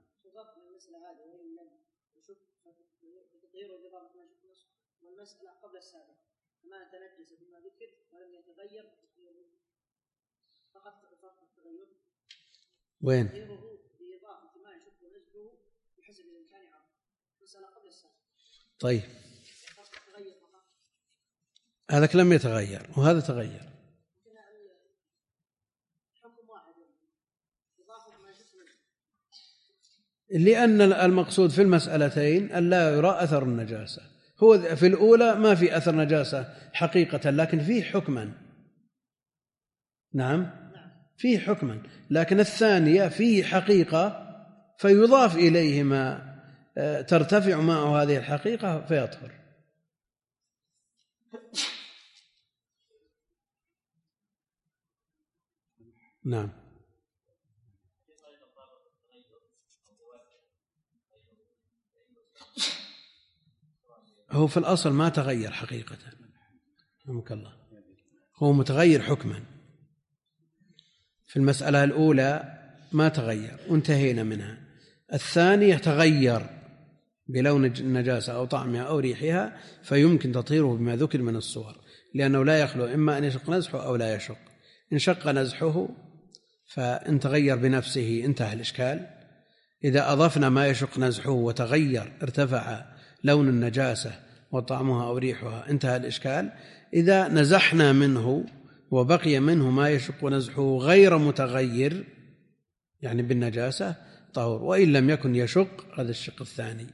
والمسألة قبل السابق ما تنجس بما ذكر ولم يتغير فقط فقط التغير وين؟ بإضافة ما يشق نزحه بحسب الإمكان عرض المسألة قبل السابق. طيب هذاك لم يتغير وهذا تغير، لأن المقصود في المسألتين أن لا يرى أثر النجاسة. هو في الأولى ما في أثر نجاسة حقيقة لكن فيه حكما. نعم فيه حكما، لكن الثانية فيه حقيقة فيضاف إليه ما ترتفع معه هذه الحقيقة فيطهر. نعم. هو في الأصل ما تغير حقيقة، رحمك الله، هو متغير حكما. في المسألة الأولى ما تغير وانتهينا منها، الثانية تغير بلون النجاسة أو طعمها أو ريحها فيمكن تطهيره بما ذكر من الصور، لأنه لا يخلو إما أن يشق نزحه أو لا يشق. إن شق نزحه فإن تغير بنفسه انتهى الإشكال. إذا أضفنا ما يشق نزحه وتغير ارتفع لون النجاسة وطعمها أو ريحها انتهى الإشكال. إذا نزحنا منه وبقي منه ما يشق نزحه غير متغير يعني بالنجاسة طهور، وإن لم يكن يشق هذا الشق الثاني.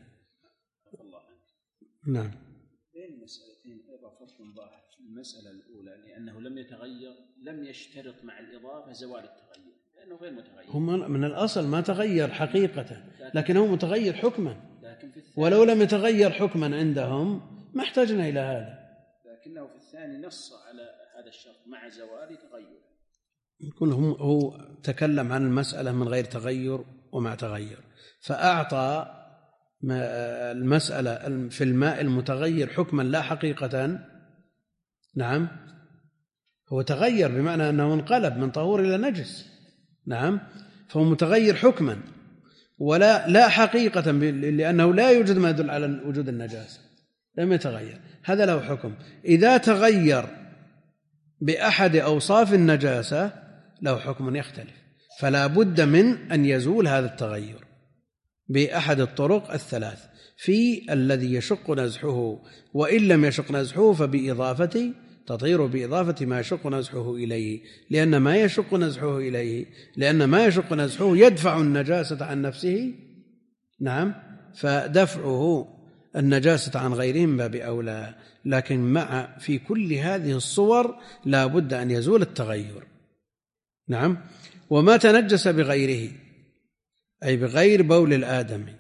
نعم. بين المسألتين أيضا فصل ظاهر في المسألة الأولى لأنه لم يتغير لم يشترط مع الإضافة زوال التغير، لأنه غير متغير. هو من الأصل ما تغير حقيقة، لكن هو متغير حكما، لكن في ولو لم يتغير حكما عندهم ما احتاجنا إلى هذا. لكنه في الثاني نص على هذا الشرط مع زوال تغير. يكون هو تكلم عن المسألة من غير تغير ومع تغير، فأعطى المسألة في الماء المتغير حكما لا حقيقة. نعم، هو تغير بمعنى أنه انقلب من طهور إلى نجس. نعم، فهو متغير حكما ولا لا حقيقة، لأنه لا يوجد ما يدل على وجود النجاسة، لم يتغير. هذا له حكم. إذا تغير بأحد أوصاف النجاسة له حكم يختلف، فلا بد من أن يزول هذا التغير بأحد الطرق الثلاث: في الذي يشق نزحه، وإن لم يشق نزحه فبإضافة تطهيره بإضافة ما يشق نزحه إليه، لأن ما يشق نزحه إليه لأن ما يشق نزحه يدفع النجاسة عن نفسه. نعم، فدفعه النجاسة عن غيره من باب أولى، لكن مع في كل هذه الصور لا بد أن يزول التغير. نعم، وما تنجس بغيره أي بغير بول الآدمي،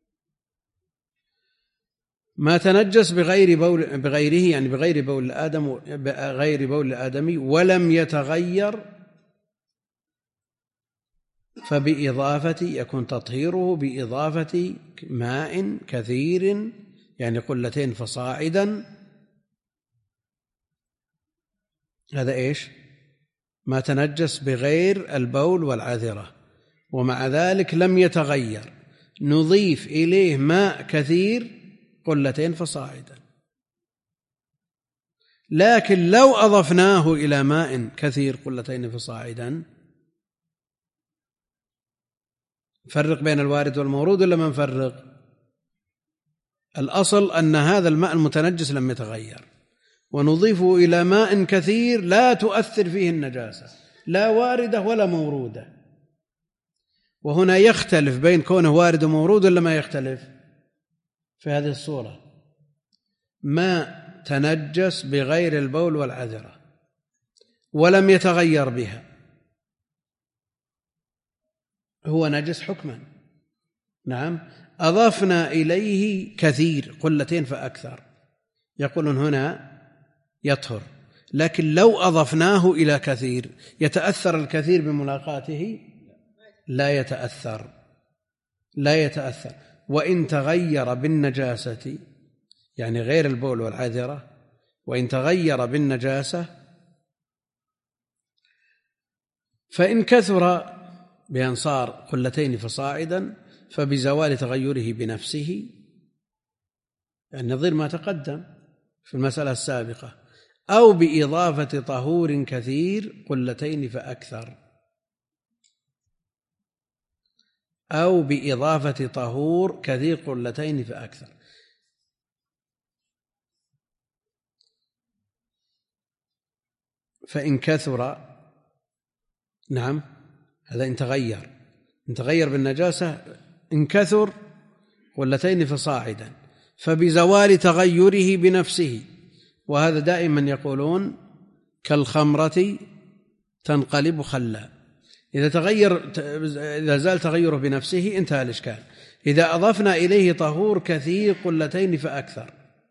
ما تنجس بغير بول بغيره يعني بغير بول الآدم غير بول الآدمي ولم يتغير فبإضافة يكون تطهيره بإضافة ماء كثير يعني قلتين فصاعدا. هذا إيش؟ ما تنجس بغير البول والعذرة ومع ذلك لم يتغير، نضيف إليه ماء كثير قلتين فصاعدا. لكن لو أضفناه إلى ماء كثير قلتين فصاعدا، فرق بين الوارد والمورود ولا ما نفرق؟ الأصل أن هذا الماء المتنجس لم يتغير، ونضيفه إلى ماء كثير لا تؤثر فيه النجاسة، لا واردة ولا مورودة. وهنا يختلف بين كونه وارد ومورود ولا ما يختلف؟ في هذه الصورة ماء تنجس بغير البول والعذرة ولم يتغير بها، هو نجس حكما. نعم، أضفنا إليه كثير قلتين فأكثر، يقولون هنا يطهر. لكن لو أضفناه إلى كثير يتأثر الكثير بملاقاته؟ لا يتأثر، لا يتأثر. وإن تغير بالنجاسة يعني غير البول والعذرة، وإن تغير بالنجاسة فإن كثر بأن صار قلتين فصاعدا فبزوال تغيره بنفسه، يعني نظير ما تقدم في المسألة السابقة، أو بإضافة طهور كثير قلتين فأكثر، أو بإضافة طهور كثير قلتين فأكثر. فإن كثر، نعم، هذا إن تغير إن تغير بالنجاسة، إن كثر قلتين فصاعدا فبزوال تغيره بنفسه، وهذا دائما يقولون كالخمرة تنقلب خلا، إذا تغير إذا زال تغيره بنفسه انتهى الإشكال. إذا أضفنا إليه طهور كثير قلتين فأكثر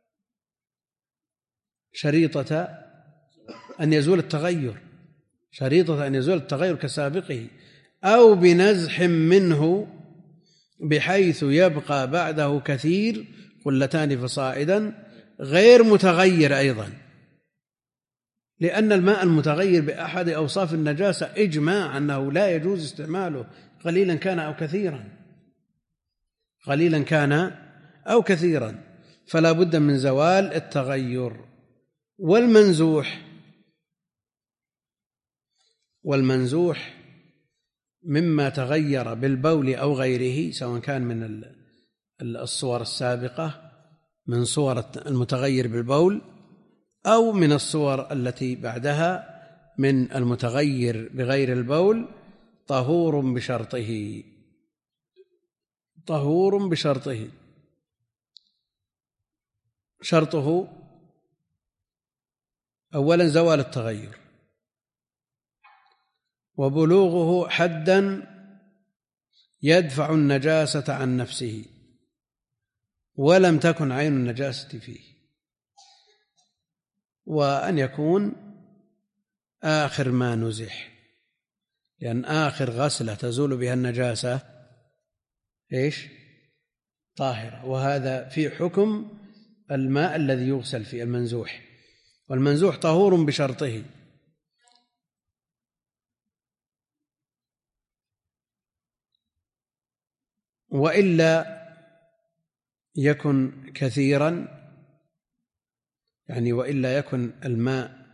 شريطة أن يزول التغير، شريطة أن يزول التغير كسابقه، أو بنزح منه بحيث يبقى بعده كثير قلتان فصاعدا غير متغير أيضا، لأن الماء المتغير بأحد أوصاف النجاسة إجماع أنه لا يجوز استعماله قليلا كان أو كثيرا، قليلا كان أو كثيرا، فلا بد من زوال التغير. والمنزوح والمنزوح مما تغير بالبول أو غيره، سواء كان من الصور السابقة من صور المتغير بالبول أو من الصور التي بعدها من المتغير بغير البول، طهور بشرطه طهور بشرطه شرطه أولا زوال التغير، وبلوغه حدا يدفع النجاسة عن نفسه ولم تكن عين النجاسة فيه، وأن يكون آخر ما نزح، لأن آخر غسلة تزول بها النجاسة إيش؟ طاهرة، وهذا في حكم الماء الذي يغسل فيه المنزوح، والمنزوح طهور بشرطه. وإلا يكن كثيرا، يعني وإلا يكن الماء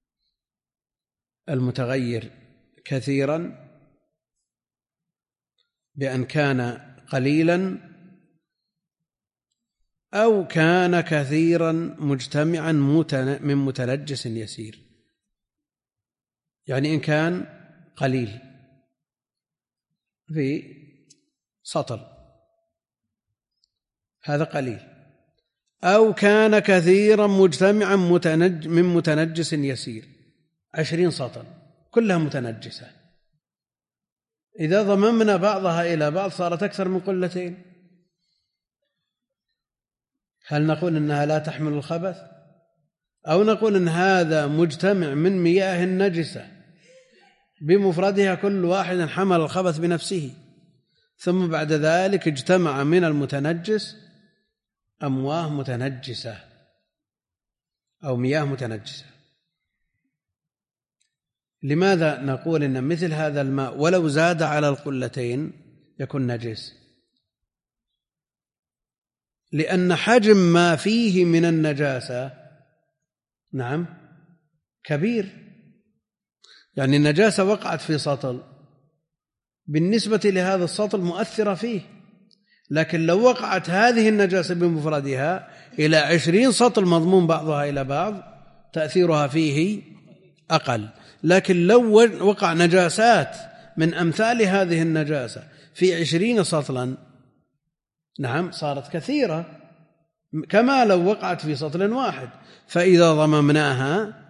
المتغير كثيرا بأن كان قليلا أو كان كثيرا مجتمعا من متنجس يسير. يعني إن كان قليل في سطل هذا قليل، أو كان كثيرا مجتمعا متنج من متنجس يسير، عشرين سطل كلها متنجسة، إذا ضممنا بعضها إلى بعض صارت أكثر من قلتين، هل نقول إنها لا تحمل الخبث، أو نقول إن هذا مجتمع من مياه النجسة بمفردها كل واحد حمل الخبث بنفسه، ثم بعد ذلك اجتمع من المتنجس أمواه متنجسة أو مياه متنجسة؟ لماذا نقول إن مثل هذا الماء ولو زاد على القلتين يكون نجس؟ لأن حجم ما فيه من النجاسة نعم كبير، يعني النجاسة وقعت في سطل بالنسبة لهذا السطل مؤثرة فيه، لكن لو وقعت هذه النجاسة بمفردها إلى عشرين سطل مضمون بعضها إلى بعض تأثيرها فيه أقل، لكن لو وقع نجاسات من أمثال هذه النجاسة في عشرين سطلا نعم صارت كثيرة كما لو وقعت في سطل واحد، فإذا ضممناها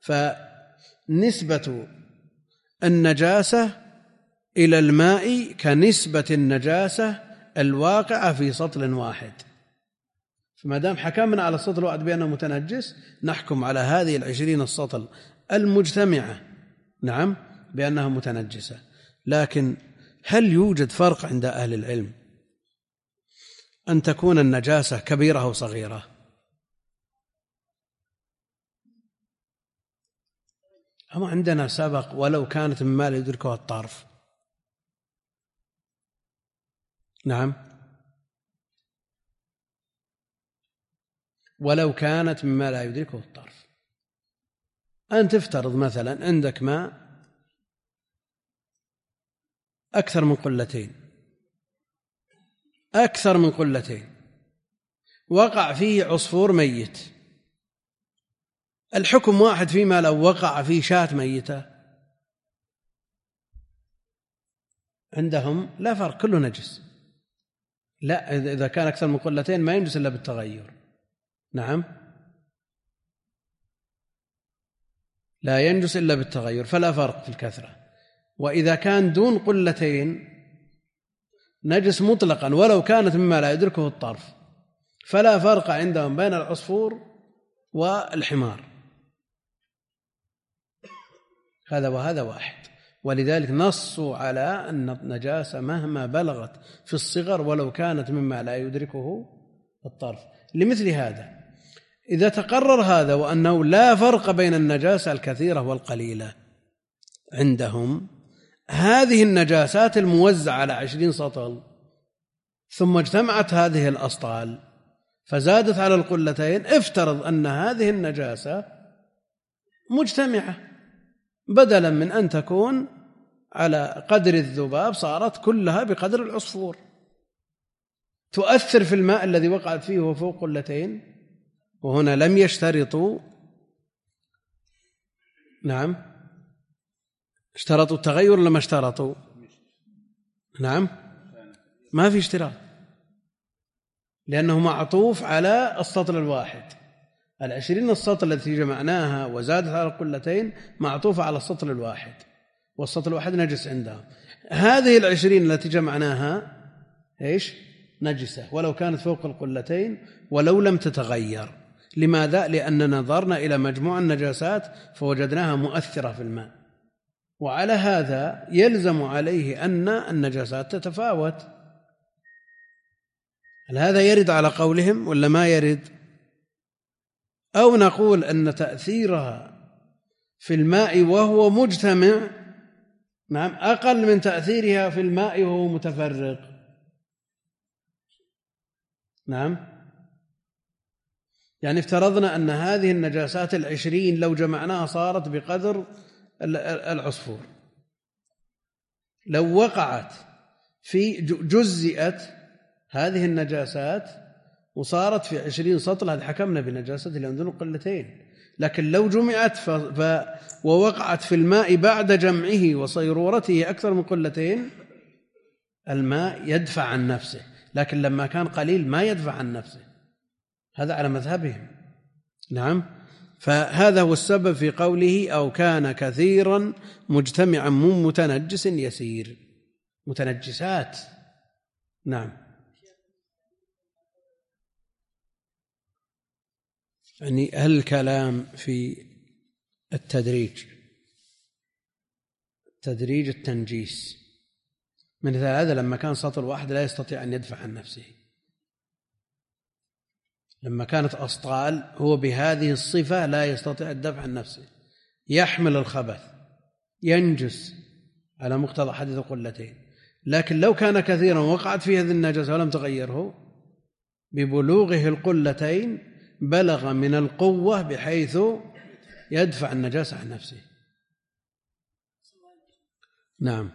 فنسبة النجاسة إلى الماء كنسبة النجاسة الواقعة في سطل واحد، فما دام حكمنا على السطل الواحد بأنه متنجس نحكم على هذه العشرين السطل المجتمعة نعم بأنها متنجسة. لكن هل يوجد فرق عند أهل العلم أن تكون النجاسة كبيرة أو صغيرة؟ هم عندنا سبق ولو كانت مما لا يدركها الطرف نعم، ولو كانت مما لا يدركه الطرف. أن تفترض مثلا عندك ماء أكثر من قلتين أكثر من قلتين وقع فيه عصفور ميت، الحكم واحد فيما لو وقع فيه شاة ميتة، عندهم لا فرق كله نجس. لا، إذا كان أكثر من قلتين ما ينجس إلا بالتغير نعم لا ينجس إلا بالتغير، فلا فرق في الكثرة. وإذا كان دون قلتين نجس مطلقا ولو كانت مما لا يدركه الطرف، فلا فرق عندهم بين العصفور والحمار، هذا وهذا واحد. ولذلك نصوا على أن النجاسة مهما بلغت في الصغر ولو كانت مما لا يدركه الطرف. لمثل هذا إذا تقرر هذا وأنه لا فرق بين النجاسة الكثيرة والقليلة عندهم، هذه النجاسات الموزعة على عشرين سطل ثم اجتمعت هذه الأسطال فزادت على القلتين، افترض أن هذه النجاسة مجتمعة بدلا من أن تكون على قدر الذباب صارت كلها بقدر العصفور، تؤثر في الماء الذي وقعت فيه وفوق قلتين. وهنا لم يشترطوا نعم اشترطوا التغير لما اشترطوا نعم ما في اشتراط، لأنه معطوف على السطل الواحد. العشرين السطل التي جمعناها وزادت على القلتين معطوفة على السطل الواحد، والسطل الواحد نجس عندهم. هذه العشرين التي جمعناها إيش؟ نجسة ولو كانت فوق القلتين ولو لم تتغير. لماذا؟ لأننا نظرنا إلى مجموع النجاسات فوجدناها مؤثرة في الماء، وعلى هذا يلزم عليه أن النجاسات تتفاوت. هل هذا يرد على قولهم ولا ما يرد؟ أو نقول أن تأثيرها في الماء وهو مجتمع نعم أقل من تأثيرها في الماء وهو متفرق. نعم، يعني افترضنا أن هذه النجاسات العشرين لو جمعناها صارت بقدر العصفور، لو وقعت في جزئت هذه النجاسات وصارت في عشرين سطل هذا حكمنا بنجاسة لأن دون قلتين. لكن لو جمعت ف... ف... ووقعت في الماء بعد جمعه وصيرورته أكثر من قلتين الماء يدفع عن نفسه، لكن لما كان قليل ما يدفع عن نفسه. هذا على مذهبهم. نعم، فهذا هو السبب في قوله أو كان كثيرا مجتمعا من متنجس يسير، متنجسات. نعم، يعني هل الكلام في التدريج تدريج التنجيس من هذا لما كان سطر واحد لا يستطيع أن يدفع عن نفسه، لما كانت أسطال هو بهذه الصفة لا يستطيع الدفع عن نفسه، يحمل الخبث ينجس على مقتضى حديث القلتين. لكن لو كان كثيرا وقعت في هذه النجاسة ولم تغيره ببلوغه القلتين بلغ من القوة بحيث يدفع النجاسة عن نفسه. نعم،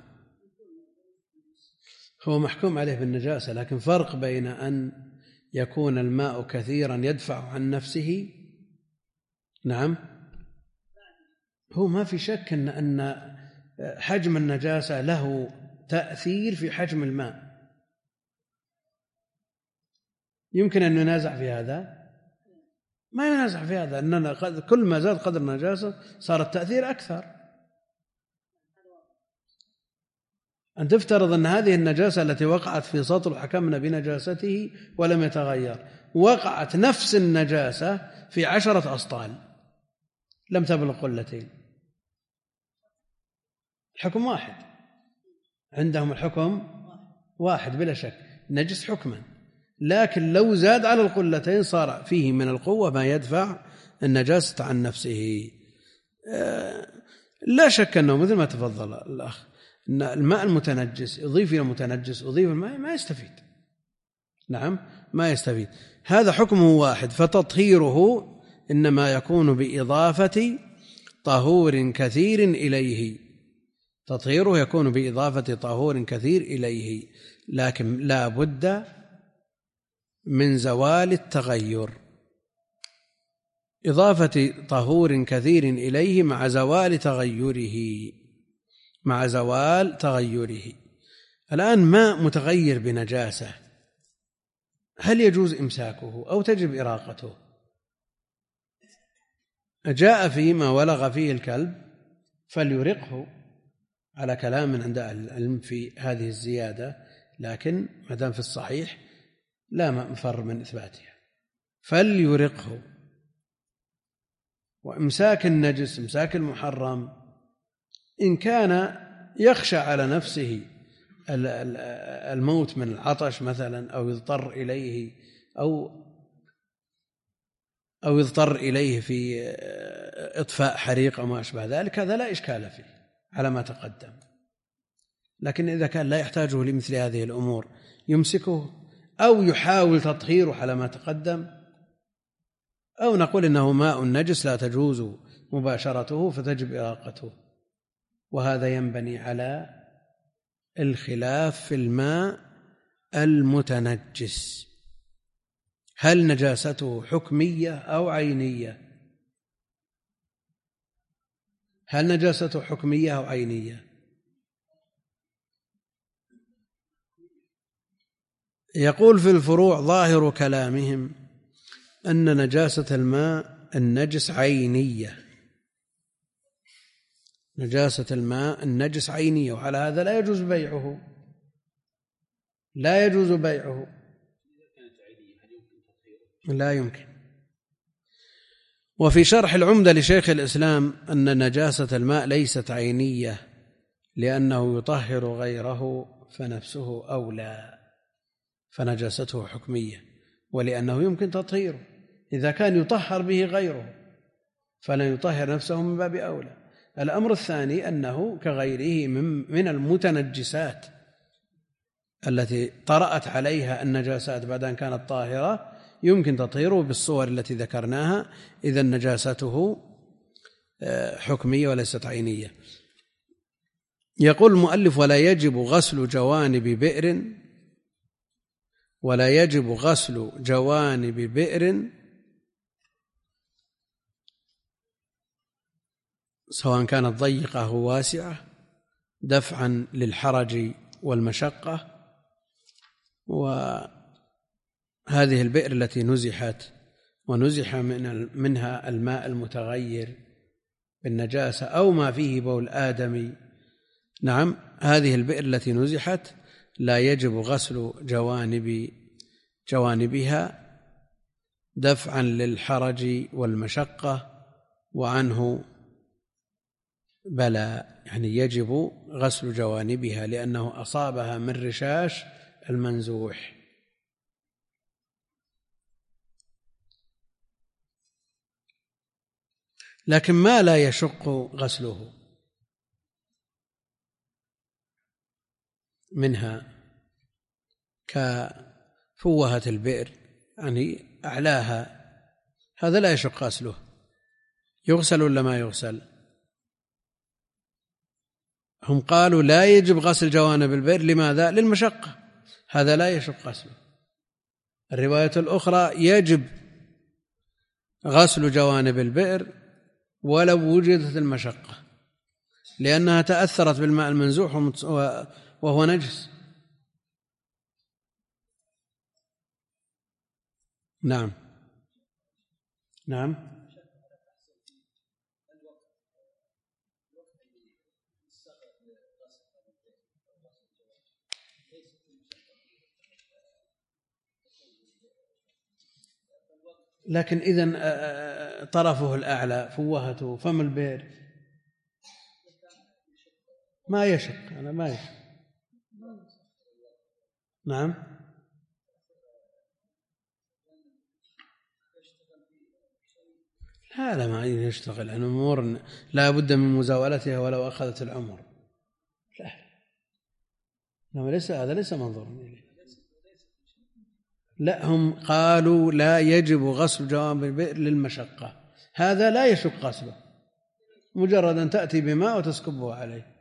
هو محكوم عليه بالنجاسة، لكن فرق بين أن يكون الماء كثيرا يدفع عن نفسه. نعم، هو ما في شك أن أن حجم النجاسة له تأثير في حجم الماء. يمكن أن ننازع في هذا؟ ما ينازع في هذا، أننا كل ما زاد قدر النجاسة صار التأثير أكثر. أن تفترض أن هذه النجاسة التي وقعت في سطل حكمنا بنجاسته ولم يتغير، وقعت نفس النجاسة في عشرة أسطال لم تبلغ قلتين، الحكم واحد عندهم، الحكم واحد بلا شك، نجس حكما. لكن لو زاد على القلتين صار فيه من القوة ما يدفع النجاسة عن نفسه. لا شك أنه مثل ما تفضل الأخ أن الماء المتنجس يضيف إلى متنجس يضيف الماء ما يستفيد. نعم، ما يستفيد. هذا حكمه واحد، فتطهيره إنما يكون بإضافة طهور كثير إليه، تطهيره يكون بإضافة طهور كثير إليه، لكن لا بد من زوال التغير، إضافة طهور كثير إليه مع زوال تغيره مع زوال تغيره. الآن ماء متغير بنجاسة، هل يجوز إمساكه أو تجب إراقته؟ جاء فيما ولغ فيه الكلب فليرقه على كلام عند العلم في هذه الزيادة، لكن ما دام في الصحيح لا مفر من إثباتها، فليرقه. وإمساك النجس إمساك المحرم إن كان يخشى على نفسه الموت من العطش مثلا أو يضطر إليه أو أو يضطر إليه في إطفاء حريق أو ما أشبه ذلك، هذا لا إشكال فيه على ما تقدم. لكن إذا كان لا يحتاجه لمثل هذه الأمور يمسكه أو يحاول تطهيره على ما تقدم، أو نقول إنه ماء نجس لا تجوز مباشرته فتجب إراقته. وهذا ينبني على الخلاف في الماء المتنجس، هل نجاسته حكمية أو عينية؟ هل نجاسته حكمية أو عينية؟ يقول في الفروع ظاهر كلامهم أن نجاسة الماء النجس عينية، نجاسة الماء النجس عينية، وعلى هذا لا يجوز بيعه، لا يجوز بيعه، لا يمكن. وفي شرح العمدة لشيخ الإسلام أن نجاسة الماء ليست عينية لأنه يطهر غيره فنفسه أولى، فنجاسته حكمية، ولأنه يمكن تطهيره، إذا كان يطهر به غيره فلن يطهر نفسه من باب أولى. الأمر الثاني أنه كغيره من المتنجسات التي طرأت عليها النجاسات بعد أن كانت طاهرة يمكن تطهيره بالصور التي ذكرناها، إذا نجاسته حكمية وليست عينية. يقول المؤلف: ولا يجب غسل جوانب بئر ولا يجب غسل جوانب بئر سواء كانت ضيقة أو واسعة دفعا للحرج والمشقة. وهذه البئر التي نزحت ونزح منها الماء المتغير بالنجاسة أو ما فيه بول آدمي، نعم، هذه البئر التي نزحت لا يجب غسل جوانب جوانبها دفعا للحرج والمشقة، وعنه بلى، يعني يجب غسل جوانبها لأنه أصابها من رشاش المنزوح. لكن ما لا يشق غسله منها كفوهة البئر، يعني أعلاها، هذا لا يشق غسله، يغسل ولا ما يغسل؟ هم قالوا لا يجب غسل جوانب البئر، لماذا؟ للمشقة، هذا لا يشق غسله. الرواية الأخرى يجب غسل جوانب البئر ولو وجدت المشقة، لأنها تأثرت بالماء المنزوح وهو نجس. نعم نعم لكن إذن طرفه الأعلى فوهته فم البئر ما يشق، أنا ما يشق. نعم هذا ما يشتغل عن أمور لا بد من مزاولتها ولو أخذت العمر، لا ليس هذا ليس منظور إليه. لا، هم قالوا لا يجب غسل جوانب البئر للمشقة، هذا لا يشق غسله، مجرد أن تأتي بماء وتسكبه عليه.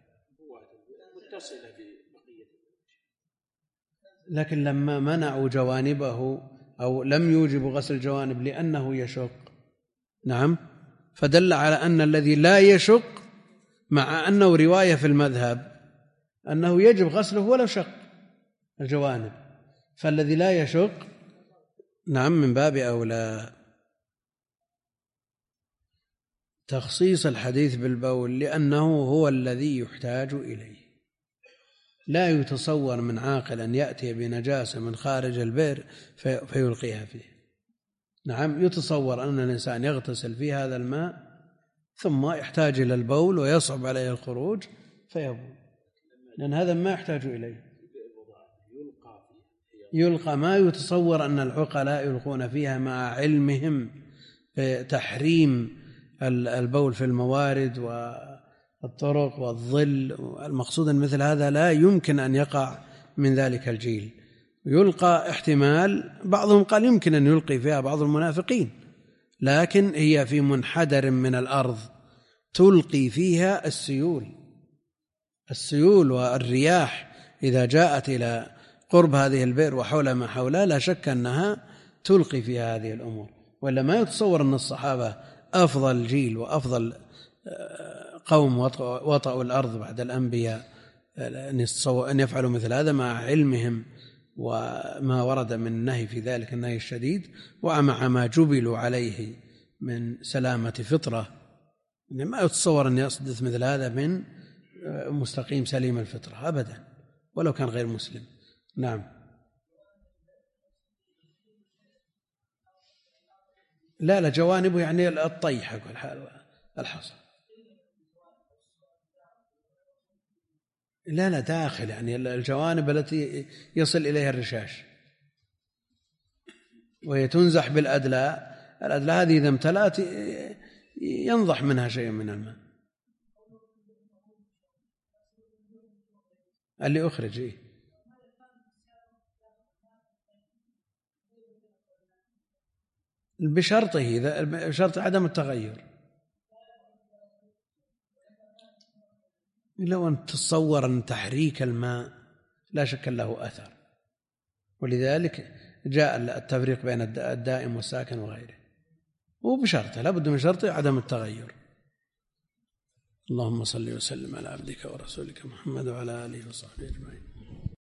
لكن لما منعوا جوانبه أو لم يوجبوا غسل الجوانب لأنه يشق، نعم، فدل على أن الذي لا يشق، مع أنه رواية في المذهب أنه يجب غسله ولو شق الجوانب، فالذي لا يشق نعم من باب أولى. تخصيص الحديث بالبول لأنه هو الذي يحتاج إليه، لا يتصور من عاقل أن يأتي بنجاسة من خارج البئر فيلقيها فيه. نعم، يتصور أن الإنسان يغتسل في هذا الماء ثم يحتاج إلى البول ويصعب عليه الخروج فيبول، لأن هذا ما يحتاج إليه. يلقى، ما يتصور أن العقلاء يلقون فيها مع علمهم بتحريم البول في الموارد والطرق والظل. المقصود أن مثل هذا لا يمكن أن يقع من ذلك الجيل. يلقى احتمال، بعضهم قال يمكن أن يلقي فيها بعض المنافقين، لكن هي في منحدر من الأرض تلقي فيها السيول السيول والرياح إذا جاءت إلى قرب هذه البئر وحول ما حولها لا شك أنها تلقي فيها هذه الأمور. ولا ما يتصور أن الصحابة أفضل جيل وأفضل قوم وطأوا الأرض بعد الأنبياء أن يفعلوا مثل هذا مع علمهم وما ورد من النهي في ذلك النهي الشديد، ومع ما جبلوا عليه من سلامة فطرة ما يتصور أن يحدث مثل هذا من مستقيم سليم الفطرة أبدا ولو كان غير مسلم. نعم. لا لا جوانبه يعني الطيحة الحصى. لا لا داخل يعني الجوانب التي يصل إليها الرشاش، وهي تنزح بالأدلاء. الأدلاء هذه إذا امتلأت ينضح منها شيء من الماء اللي أخرج. إيه؟ بشرطه إذا بشرط عدم التغير. لو أن تتصور أن تحريك الماء لا شك له أثر، ولذلك جاء التفريق بين الدائم والساكن وغيره، وبشرطه لا بد من شرطه عدم التغير. اللهم صل وسلم على عبدك ورسولك محمد وعلى آله وصحبه أجمعين.